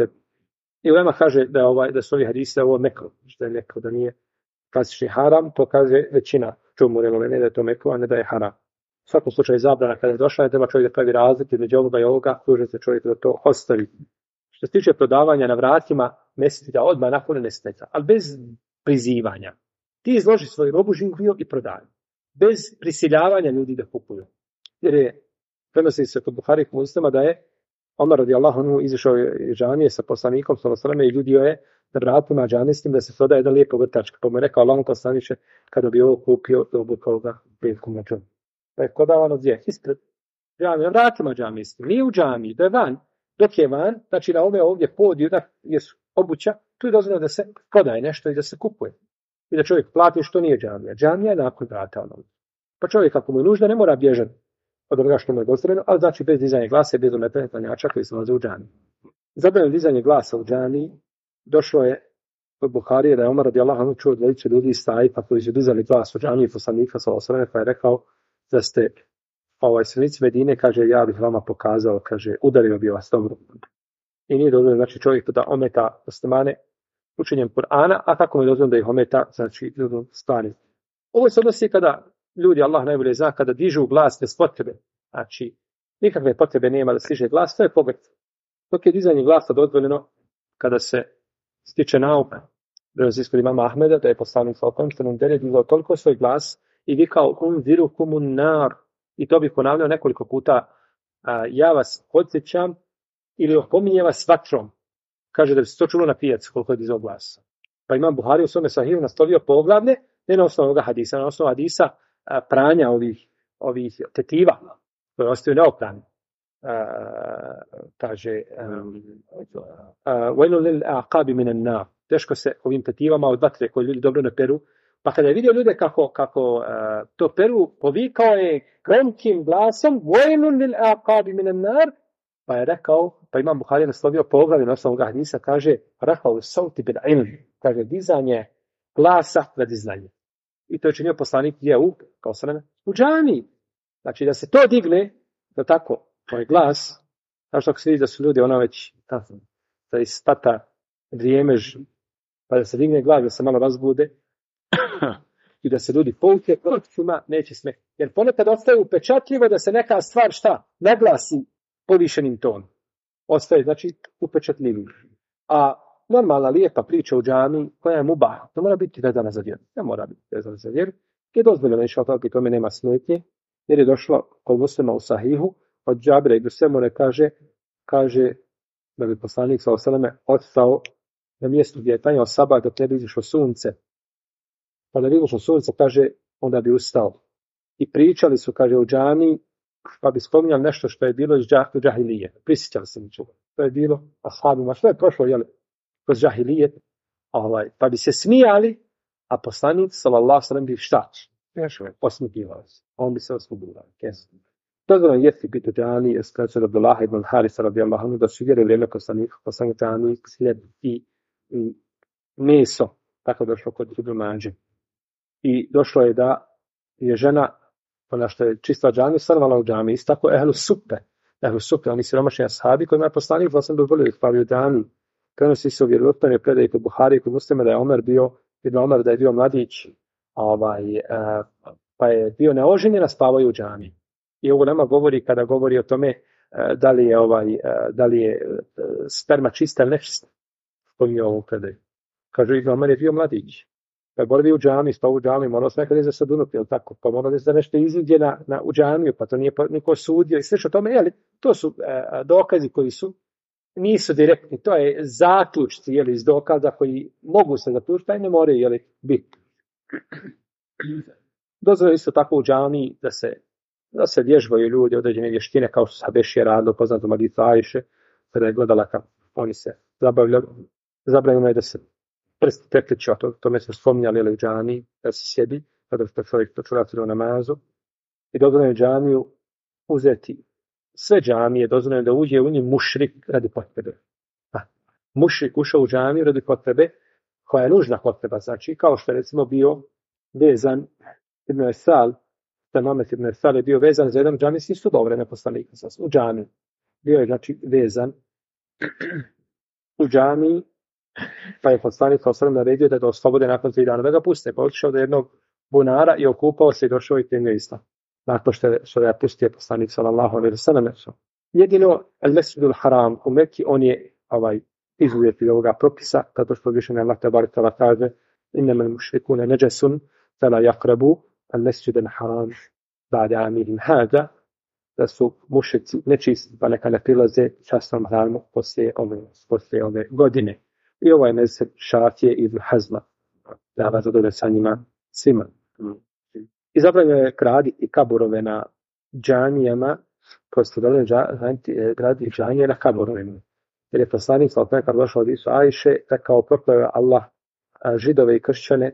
I ulema kaže da su ovi hadisi ovo mekruh, što je mekruh, da nije klasični haram, to kaže većina džumhur, ne da je to mekruh, a ne da je haram. U svakom slučaju zabrana kada je došla, treba čovjek da pravi razliku između ovoga i ovoga, dužan se čovjek da to ostavi. Što se tiče prodavanja na vratima, mesecita odmah nakon nesmeca, ali bez prizivanja. Ti izloži svoju robu živio i prodaj. Bez prisiljavanja ljudi da kupuju. Jer je, prenosi se kod Buhari i Muslima da je Omar radijallahu anhu izašao iz džamije sa poslanikom sallallahu alejhi ve sellem i ljudio je na vratima džamijskim da se prodaje jedan lijepo vrtačka. Pa mu je rekao Allahom poslaniče, kada bi ovo kupio, da obukao ga lijekom na džamiju. Pa je prodavano gdje? Ispred džamije, na vratima džamijskim. Nije u džamiji, da je van. Dok je van, znači na ovdje podiju, da je obuća, tu je dozvoljeno da se prodaje nešto i da se kupuje. I da čovjek plati što nije džamija. Džamija je nakon vrata ono. Pa čovjek ako mu je nužda ne mora bježati od onoga što mu je dozvoljeno, ali znači bez dizanja glasa i bez ometanja klanjača koji se nalaze u džamiji. Zabranjeno dizanje glasa u džamiji došlo je od Buharije da je Omar radijallahu anhu čuo dvojicu ljudi iz Tajfa koji su dizali glas u džamiji poslanika sallallahu alejhi ve sellem, pa je rekao da ste stanovnici Medine, kaže, ja bih vama pokazao, kaže, udario bi vas tom rukom. I nije dozvoljeno, znači čovjek da ometa muslimane učenjem Kur'ana, a tako je dozvoljeno da ih ometa, znači drugom stvari. Ovo se odnosi kada ljudi, Allah najbolje zna, kada dižu glas bez potrebe. Znači, nikakve potrebe nema da stiže glas, to je pogled. Dok je dizanje glasa dozvoljeno kada se stiče nauka. Prenosi iskod imama Ahmeda, da je poslanik sallallahu alejhi ve sellem dizao toliko svoj glas i vikao unzirukumun nar. I to bih ponavljao nekoliko puta. Ja vas podsjećam ili opominje vas vatrom. Kaže da bi se to čulo na pijaci koliko je dizao glasa. Pa imam Buhari u svome sahihu nastavio poglavlje, ne na osnovu ovoga hadisa, na osnovu hadisa pranja ovih tetiva, koje ostaju neoprani. Kaže وَيْلُ لِلْأَعْقَابِ مِنَ النَّارِ. Teško se ovim tetivama od vatre koje ljudi dobro ne peru. Pa kada je vidio ljude kako to peru, povikao je gromkim glasom وَيْلُ لِلْأَعْقَابِ مِنَ النَّارِ. Pa je rekao, pa imam Buhari naslovio poglavlje na osnovu ovoga hadisa, kaže رَفَعُ الصَّوْتِ بِالْعِلْمِ. Kaže dizanje glasa radi znanja. I to je činio poslanik gdje kao sveme, u džamiji. Znači da se to digne, da tako, tvoj glas, znaš što se vidi da su ljudi ona već, da istata drijemež, pa da se digne glas, da se malo razbude, i da se ljudi pouke, pročima, neće sme. Jer ponekad ostaje upečatljivo da se neka stvar naglasi povišenim tonom. Ostaje, znači, upečatljivi. A normalna lijepa priča u džamiji koja je mubah, to mora biti vezana za vjeru. Ne mora biti vezana za vjeru. Je dozvoljeno išao tako i tome nema smetnje, jer je došlo kod Muslima u sahihu, od Džabira ibn Semure kaže da bi poslanik sallallahu alejhi ve sellem ostao na mjestu gdje je klanjao sabah dok ne bi izašlo sunce. Pa da bi izašlo sunce, kaže, onda bi ustao. I pričali su, kaže, u džamiji, pa bi spominjali nešto što je bilo iz džahilije. Prisjećali se ničega. To je bilo ashabima, što je prošlo, jel, kroz džahilijet, pa bi se smijali, a poslanik sallallahu alejhi ve sellem bi šta? Osmijevao se. On bi se osmijevao. Dozvoljeno jesti biti džani, jer kada se Abdullah ibn Harisa radijallahu anhu da su vjerili jedno poslanik džani, slijed i meso, tako došlo kod Ibn Mađe. I došlo je da je žena, ona što je čista džani, sarvala u džami. Isto tako ehlu supe, oni siromašni ashabi kojima je poslanik vlastno dozvolio ih pavi u džani. Prenosi se u vjerodostojnoj predaji kod Buhari i kod Muslima da je Omer bio mladić, pa je bio neoženjen, a spavao u džami. I ovo nama govori kada govori o tome da li je sperma čista ili nečista. Spominje ovu predaju. Kaže, Ibn Omer je bio mladić. Pa je boravio u džami, spao u džami, morao se nekada za dunuti, ili tako. Pa morao da nešto iziđe u džamiju, pa to nije niko sudio i sve što tome, jeli, to su dokazi koji nisu direktni, to je zaključci, jeli, iz dokaza koji mogu se zaključiti, a ne moraju, jeli, biti. Dozvoljeno isto tako u džamiji da se da se vježbaju ljudi određene vještine, kao što se Habešije radilo, poznato Madica Ajše, kada je gledala kako oni se zabavljaju. Zabranjeno je da se prsti prekliču, a tome se spominjali ili u džani, da se sjedi, kada što čovjek u namazu. I dozvoljeno je džamiju uzeti sve džamije, dozvoljeno je da uđe u njih mušrik radi potrebe. Mušrik ušao u džamiju radi potrebe, koja je nužna potreba, znači kao što je recimo bio vezan Ibn Esal, Mamet Ibn Esal je bio vezan za jedan džamijski stup u vreme poslanika u džamiji. Bio je znači vezan u džamiji, pa je poslanik naredio da ga oslobode nakon 3 dana, da ga puste. Pa otišao do jednog bunara i okupao se i došao i primio islam. Nakon što je pustio poslanik sallallahu alejhi ve sellem. Jedino al-Mesdžidul Haram u Mekki, on je izuzeti ovoga propisa, zato što više ne Allah tebarek ve teala kaže innamal mušrikuna najasun fala yaqrabu al-Mesdžidul Haram ba'da amihim hada, da su mušici nečisti, pa neka ne prilaze časnom hramu poslije ove godine. I ovaj mezheb Šafije i Ibn Hazma, da vas zadovolje sa njima svima. I zabranjeno je graditi kaburove na džanijama, koji su graditi džanije na kaburovima. Jer je poslanik kad došao od Isu Ajše, rekao prokleo Allah Židove i kršćane,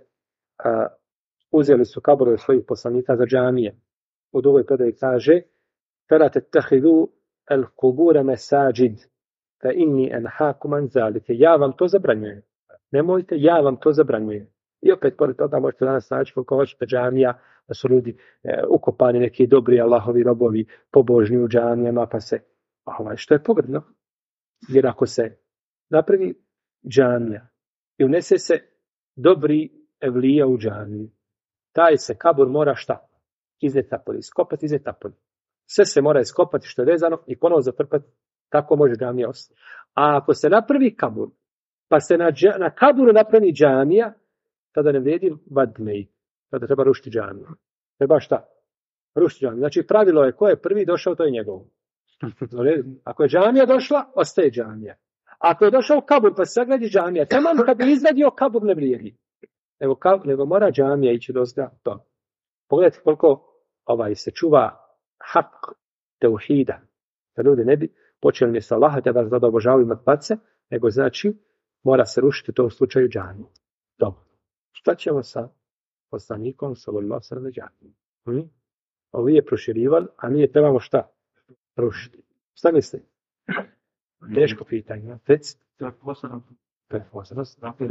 uzeli su kaburove svojih poslanika za džanije. U drugoj predaji kaže فَلَا تَتَّخِذُوا الْقُبُورَ مَسَاجِدَ فَإِنِّي أَنْهَاكُمْ عَنْ ذَلِكَ. Ja vam to zabranjujem. Nemojte, ja vam to zabranjujem. I opet, pored toga, možete danas naći koliko hoćete džamija, da su ljudi ukopani, neki dobri Allahovi robovi, pobožni u džamijama, pa se, što je pogrdno. Jer ako se napravi džamija i unese se dobri evlija u džamiju, taj se kabur mora šta? Izneti napolje, iskopati, izneti napolje. Sve se mora iskopati što je vezano i ponovo zatrpati, tako može džamija ostati. A ako se napravi kabur, pa se na kaburu napravi džamija, tada ne vrijedi vadmej, tada treba rušiti džamiju. Treba šta? Rušiti džamiju. Znači pravilo je ko je prvi došao, to je njegovo. Ako je džamija došla, ostaje džamija. Ako je došao kabur, pa se sagradi džamija, taman kad bi izgradio kabur ne vrijedi. Nego mora džamija ići do to. Pogledajte koliko se čuva hak teuhida. Da ljudi ne bi počeli mjesto Allaha da obožavaju mrtvace, nego znači mora se rušiti u tom slučaju džamiju. Dobro. Šta ćemo sa poslanikom sallallahu alejhi ve sellem? Ovi je proširivali, a mi je trebamo šta? Rušiti. Šta misli? Teško pitanje. To je posebno. To je posebno.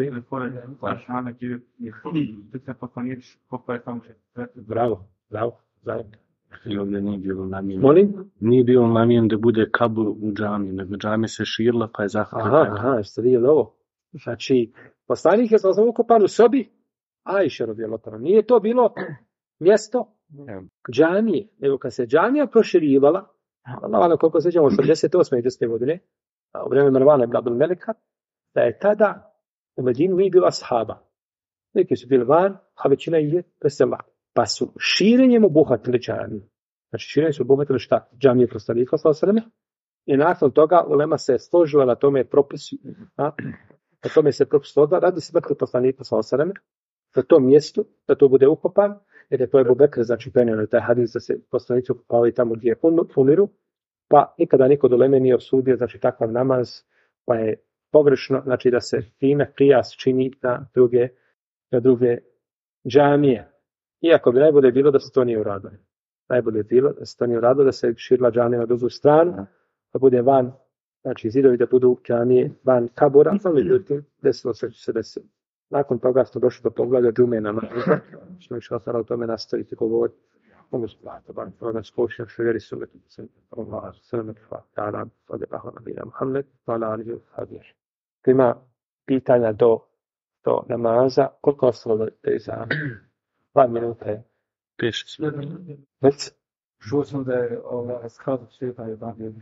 Bravo. I ovdje nije bilo namjeno. Molim? Nije bilo namjeno da bude kabur u džami, nego džami se širila pa je zahvatila. Aha, ste vidjeli ovo? Znači, poslanik je sam ukopan u sobi, Ajše radijallahu anha. Nije to bilo mjesto džamije, nego kad se džamija proširivala, Allah koliko sećamo, 88. i 10. godine, u vrijeme Marvana ibn Abdul Melika, da je tada u Medinu nije bilo ashaba. Neki su bili van, a većina ih je presela. Pa su širenjem obuhvatili džamiju. Znači širenjem su obuhvatili šta? Džamije poslanika sallallahu alejhi ve sellem. I nakon toga ulema se složila na tome propisu, na tome se propis radi smrti poslanika sallallahu alejhi ve sellem, na tom mjestu, da to bude ukopan, jer je to Ebu Bekr, znači prenio taj hadis da se poslanici ukopavaju tamo gdje je umiru, pa nikada niko do uleme nije osudio, znači takav namaz, pa je pogrešno, znači da se time prijas čini na druge džamije. Iako bi najbolje bilo da se to nije uradilo. Najbolje bilo da se to nije uradilo, da se širila džamija na drugu stranu, da bude van, znači zidovi da budu džamije van kabura, međutim, desilo se što se desilo. Nakon toga smo došli do poglavlja džume na namaza, što je šala o tome nastaviti govoriti. Mogu se plati, da spočnem što vjeri su letu, Allah, sallam, ta'ala, sallallahu nabina Muhammed, ta'ala, alihi, hadih. Ima pitanja do namaza, koliko ostalo da je za 2 minute? 5-6. Već? Čuo sam da je skazat svijeta je bavio.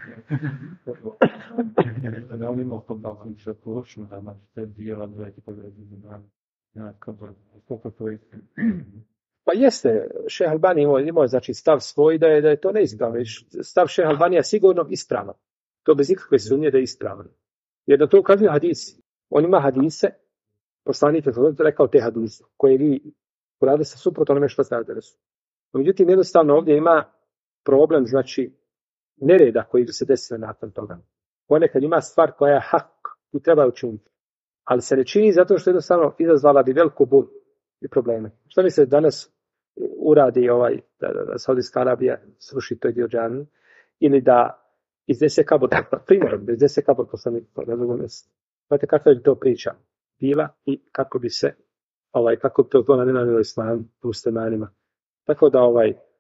Da ne on imao tom da sam se poručio da ima te dijela dvojiti povrediti na koliko to je. Pa jeste, Šejh Albani imao znači stav svoj da je to neispravno. Stav Šejh Albanija sigurno ispravan. To bez ikakve sumnje da je ispravan. Jer da to ukazuju hadisi. On ima hadise, poslanik je rekao te hadise, koje vi uradili sa suprotno onome što stavite da su. Međutim, jednostavno ovdje ima problem, znači, nereda koji bi se desio nakon toga. Ponekad ima stvar koja je hak i treba učiniti. Ali se ne čini zato što jednostavno izazvala bi veliku bol i probleme. Šta mi se danas uradi da Saudijska Arabija sruši toj dio džamije ili da iznese kabor, primjer, da iznese kabor poslanika na drugom mjestu. Znate kakva je to priča bila i kako bi se kako bi to nenadilo islam muslimanima. Tako da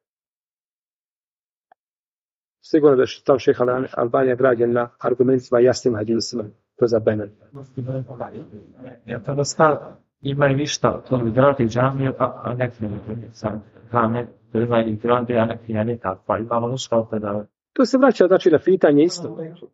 sigurno da je tam šejh Albanija građen na argumentima jasnim hadisima, to za Benet. Ja to dosta imaju ništa, to mi gradi džamiju, a neki sam grane, da imaju gradi, a neki je nekak, pa imamo ništa da... To se vraća, znači, na pitanje isto.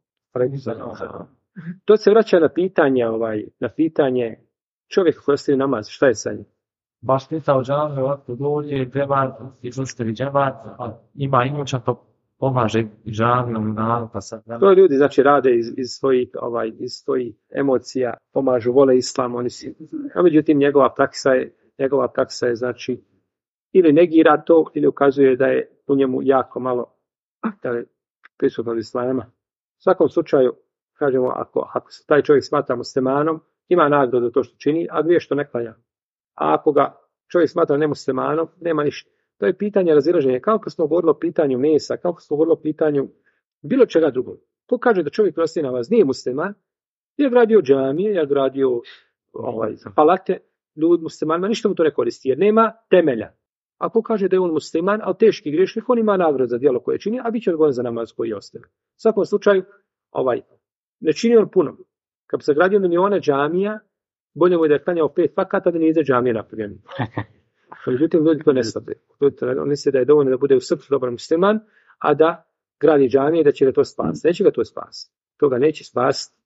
To se vraća na pitanje čovjeka koji ostaje namaz, šta je sa njim? Baš pita u džamiju, otko dođe, treba izustiti džemat, ima imuća, to pomaže i džamijom, pa sad... To ljudi, znači, rade iz svojih emocija, pomažu, vole islam, oni si... A međutim, njegova praksa je, znači, ili negira to, ili ukazuje da je u njemu jako malo prisutno od islama. U svakom slučaju, kažemo, ako se taj čovjek smatra muslimanom, ima nagradu to što čini, a grije što ne klanja. A ako ga čovjek smatra nemuslimanom, nema ništa. To je pitanje razilaženja. Kao kad smo govorili o pitanju mesa, kao kad smo govorili o pitanju bilo čega drugog. Ko kaže da čovjek prosti na vas nije musliman, je gradio džamije, je gradio palate, ljudi muslimanima, ništa mu to ne koristi, jer nema temelja. Ako kaže da je on musliman, ali teški griješnik, on ima nagradu za djelo koje čini, a bit će odgovoran za namaz koji je ostavio. U svakom slučaju, ne čini on puno. Kad bi se gradio milione džamija, bolje mu je da je klanjao 5 vakata da nije za džamije napravljeni. Međutim, ljudi to ne stavljaju. On misli da je dovoljno da bude u srcu dobar musliman, a da gradi džamije i da će ga to spasiti. Neće ga to spasiti. To ga neće spasiti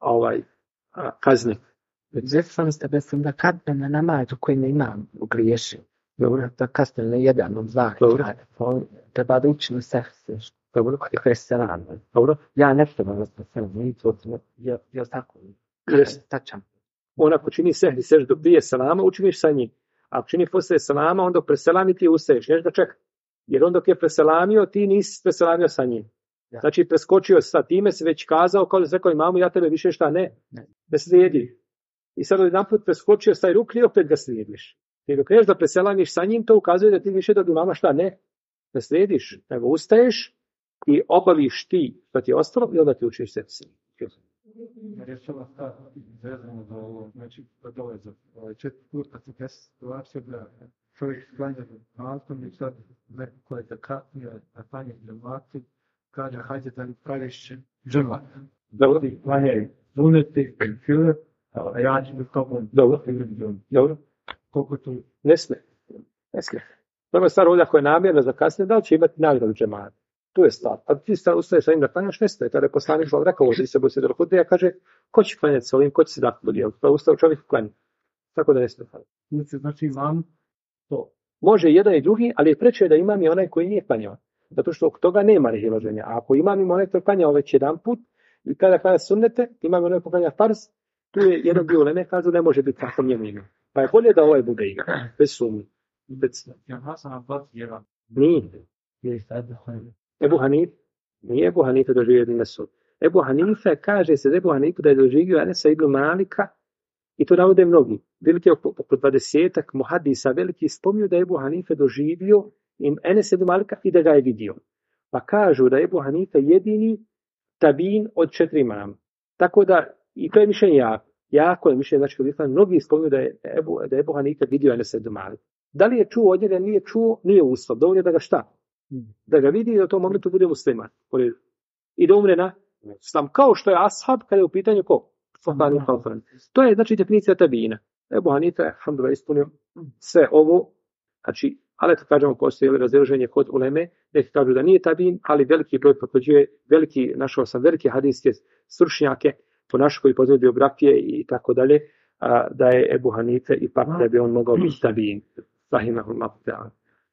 kazne. Zefam ste mislim da kad na namazu koji ne imam u griješi, da kasne na jedan od dva, treba da učinu sehse, koje je selam. Ja ne trebam da se selam, ja tako, tačam. On ako čini sehdi seždu prije selama, učiniš sa njim. Ako čini posle selama, onda preselami ti ustaješ, neš da čeka. Jer on dok je preselamio, ti nisi preselamio sa njim. Ja. Znači, preskočio sa time, se već kazao, kao da se rekao imamu, ja tebe više šta ne slijedi. I sad jedan put preskočio sa rukni i opet ga slijediš. Ti dok neš da preselamiš sa njim, to ukazuje da ti više da imama šta ne slijediš. Nego ustaješ i obaviš ti što ti je ostalo i onda ti učiš se. Rješava sad vezano do ovo, znači da dolaze. 4 puta se desi situacija da čovjek sklanja za malkom i sad neko ko je zakatnio, a klanja džematu, kaže hajde da mi praviš džemat. Da odi klanjaju zuneti, file, a ja ću da tobom Dobro. Koliko tu? Ne smije. Prva stvar ovdje ako je namjerno zakasnije, da li će imati nagradu džemata? Tu je stvar. A ti ustaješ sa njim da klanjaš, ne stoje. Tada je poslanik rekao, ovdje se bude do hudbe, ja kaže, ko će klanjati sa ovim, ko će se dati podijel? Pa ustao čovjek klanja. Tako da ne stoje. Znači imam to. Može jedan i drugi, ali je preče da imam i onaj koji nije klanjao. Zato što oko toga nema razilaženja. A ako imam onaj koji klanjao već jedan put, i kada klanja sunnete, imam onaj koji klanja farz, tu je jedan bio uleme, kažu ne može biti tako njemu ime. Pa je bolje da ovaj bude igra. Bez sumnje. Ebu Hanife, nije Ebu Hanife doživio jednu mesud. Ebu Hanife kaže se da Ebu Hanife da je doživio Enesa ibn Malika i to navode mnogi. Velike oko 20 muhadisa veliki spominju da je Ebu Hanife doživio Enesa ibn Malika i da ga je vidio. Pa kažu da je Ebu Hanife jedini tabin od 4 imama. Tako da, i to je mišljenje jako je mišljenje, znači mnogi spominju da je Ebu Hanife vidio Enesa ibn Malika. Da li je čuo od njega, nije čuo, nije uslov. Dovoljno da ga šta? Da ga vidi i da u tom momentu bude musliman. I da umre na islam. Kao što je ashab kada je u pitanju ko? To je znači definicija tabina. Ebu Hanife, alhamdulillah, ispunio sve ovo. Znači, ali kad kažemo postoji razilaženje kod uleme, neki kažu da nije tabin, ali veliki broj potvrđuje, našao sam velike hadijske stručnjake, po našoj koji poznaju biografije i tako dalje, da je Ebu Hanife ipak da bi on mogao biti tabin. Rahimahullah ta'ala.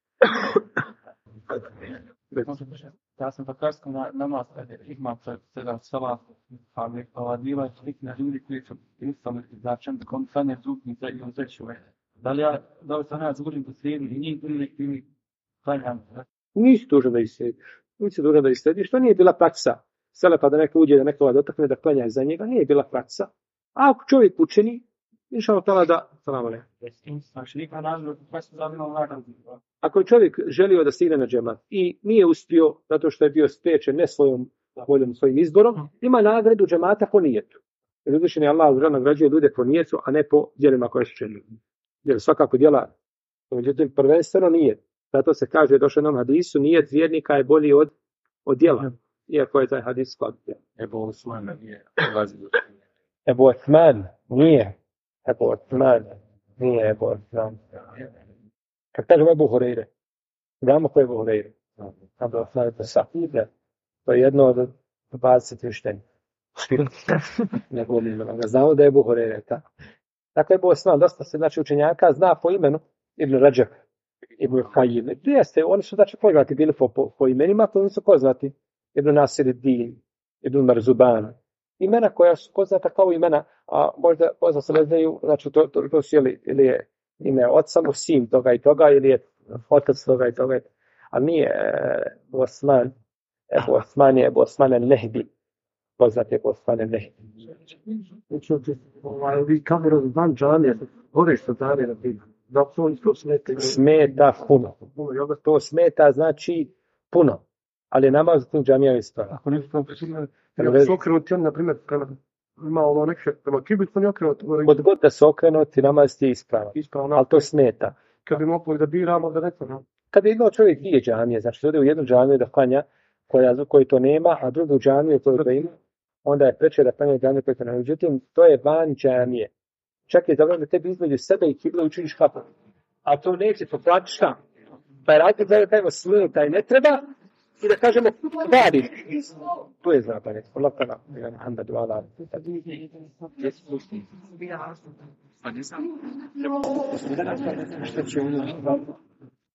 Ja sam takarskom namaz, imam sada salat, pa diva slik na ljudi koji su istali začem, da kom sanje zubni za i on zeću. Da li sam ja zgužim po slijedu i njih ili klanjam? Nisi dužan da ih slijediš. Nisi dužan da ih slijediš. To nije bila praksa. Selefa da neko uđe, da nekoga dotakne, da klanja za njega. Nije bila praksa. A ako čovjek učini, inšallah tala da... Ako je čovjek želio da stigne na džemat i nije uspio, zato što je bio spriječen ne svojom voljom, svojim izborom, ima nagradu džemata po nijetu. Jer uzvišeni Allah nagrađuje ljude po nijetu, a ne po djelima koje su činili. Jer svakako djela, međutim, prvenstveno nijet. Zato se kaže, došlo nam hadisu, nijet vjernika je bolji od djela. Iako je taj hadis skladno. Ebu Osman nije. Ebu Osman nije. Ebu Osman nije Ebu Osman. Kad kažemo Ebu Hureyre, znamo ko je Ebu Hureyre. Ebu Osman je to sahide. To je jedno od 20 vištenja. Ne govorimo, znamo da je Ebu Hureyre. Dakle, Ebu Osman, dosta se znači učenjaka zna po imenu Ibn Rajab, Ibn Qayyim. Jeste, oni su znači poznati bili po imenima, koji su poznati. Ibn Nasiruddin, Ibn Marzuban. Imena koja su poznata kao imena, a možda poznat se ne znaju, znači to su ili je ime oca sin toga i toga, ili je otac toga i toga. A nije Ebu Osman. Ebu Osman je Ebu Osman al-Nehdi. Poznat je Ebu Osman al-Nehdi. Vi kako razvan džanije, gore što dane na tim. Smeta puno. To smeta znači puno. Ali namaz u tim džamijama je stvar. Ako nisu su okrenuti, on, na primjer, ima ono nekše, prema kibicu ne okrenuti. Kod god da se okrenuti, namaz ti je ispravan. Ali to smeta. Kad bi mogli da biramo, da nekako. Kad bi imao čovjek dvije džamije, znači ode u jednu džamiju da klanja, koji to nema, a drugu džamiju koju to ima, onda je preče da klanja džamiju koju to nema. Međutim, to je van džamije. Čak je dobro da tebi između sebe i kibla učiniš hapu. A to neće, to plati šta? Pa je razlog da kažemo smeta i ne treba, i da kažemo kvari. To je zabavno. Allah ta'ala. Alhamdu ala. Što će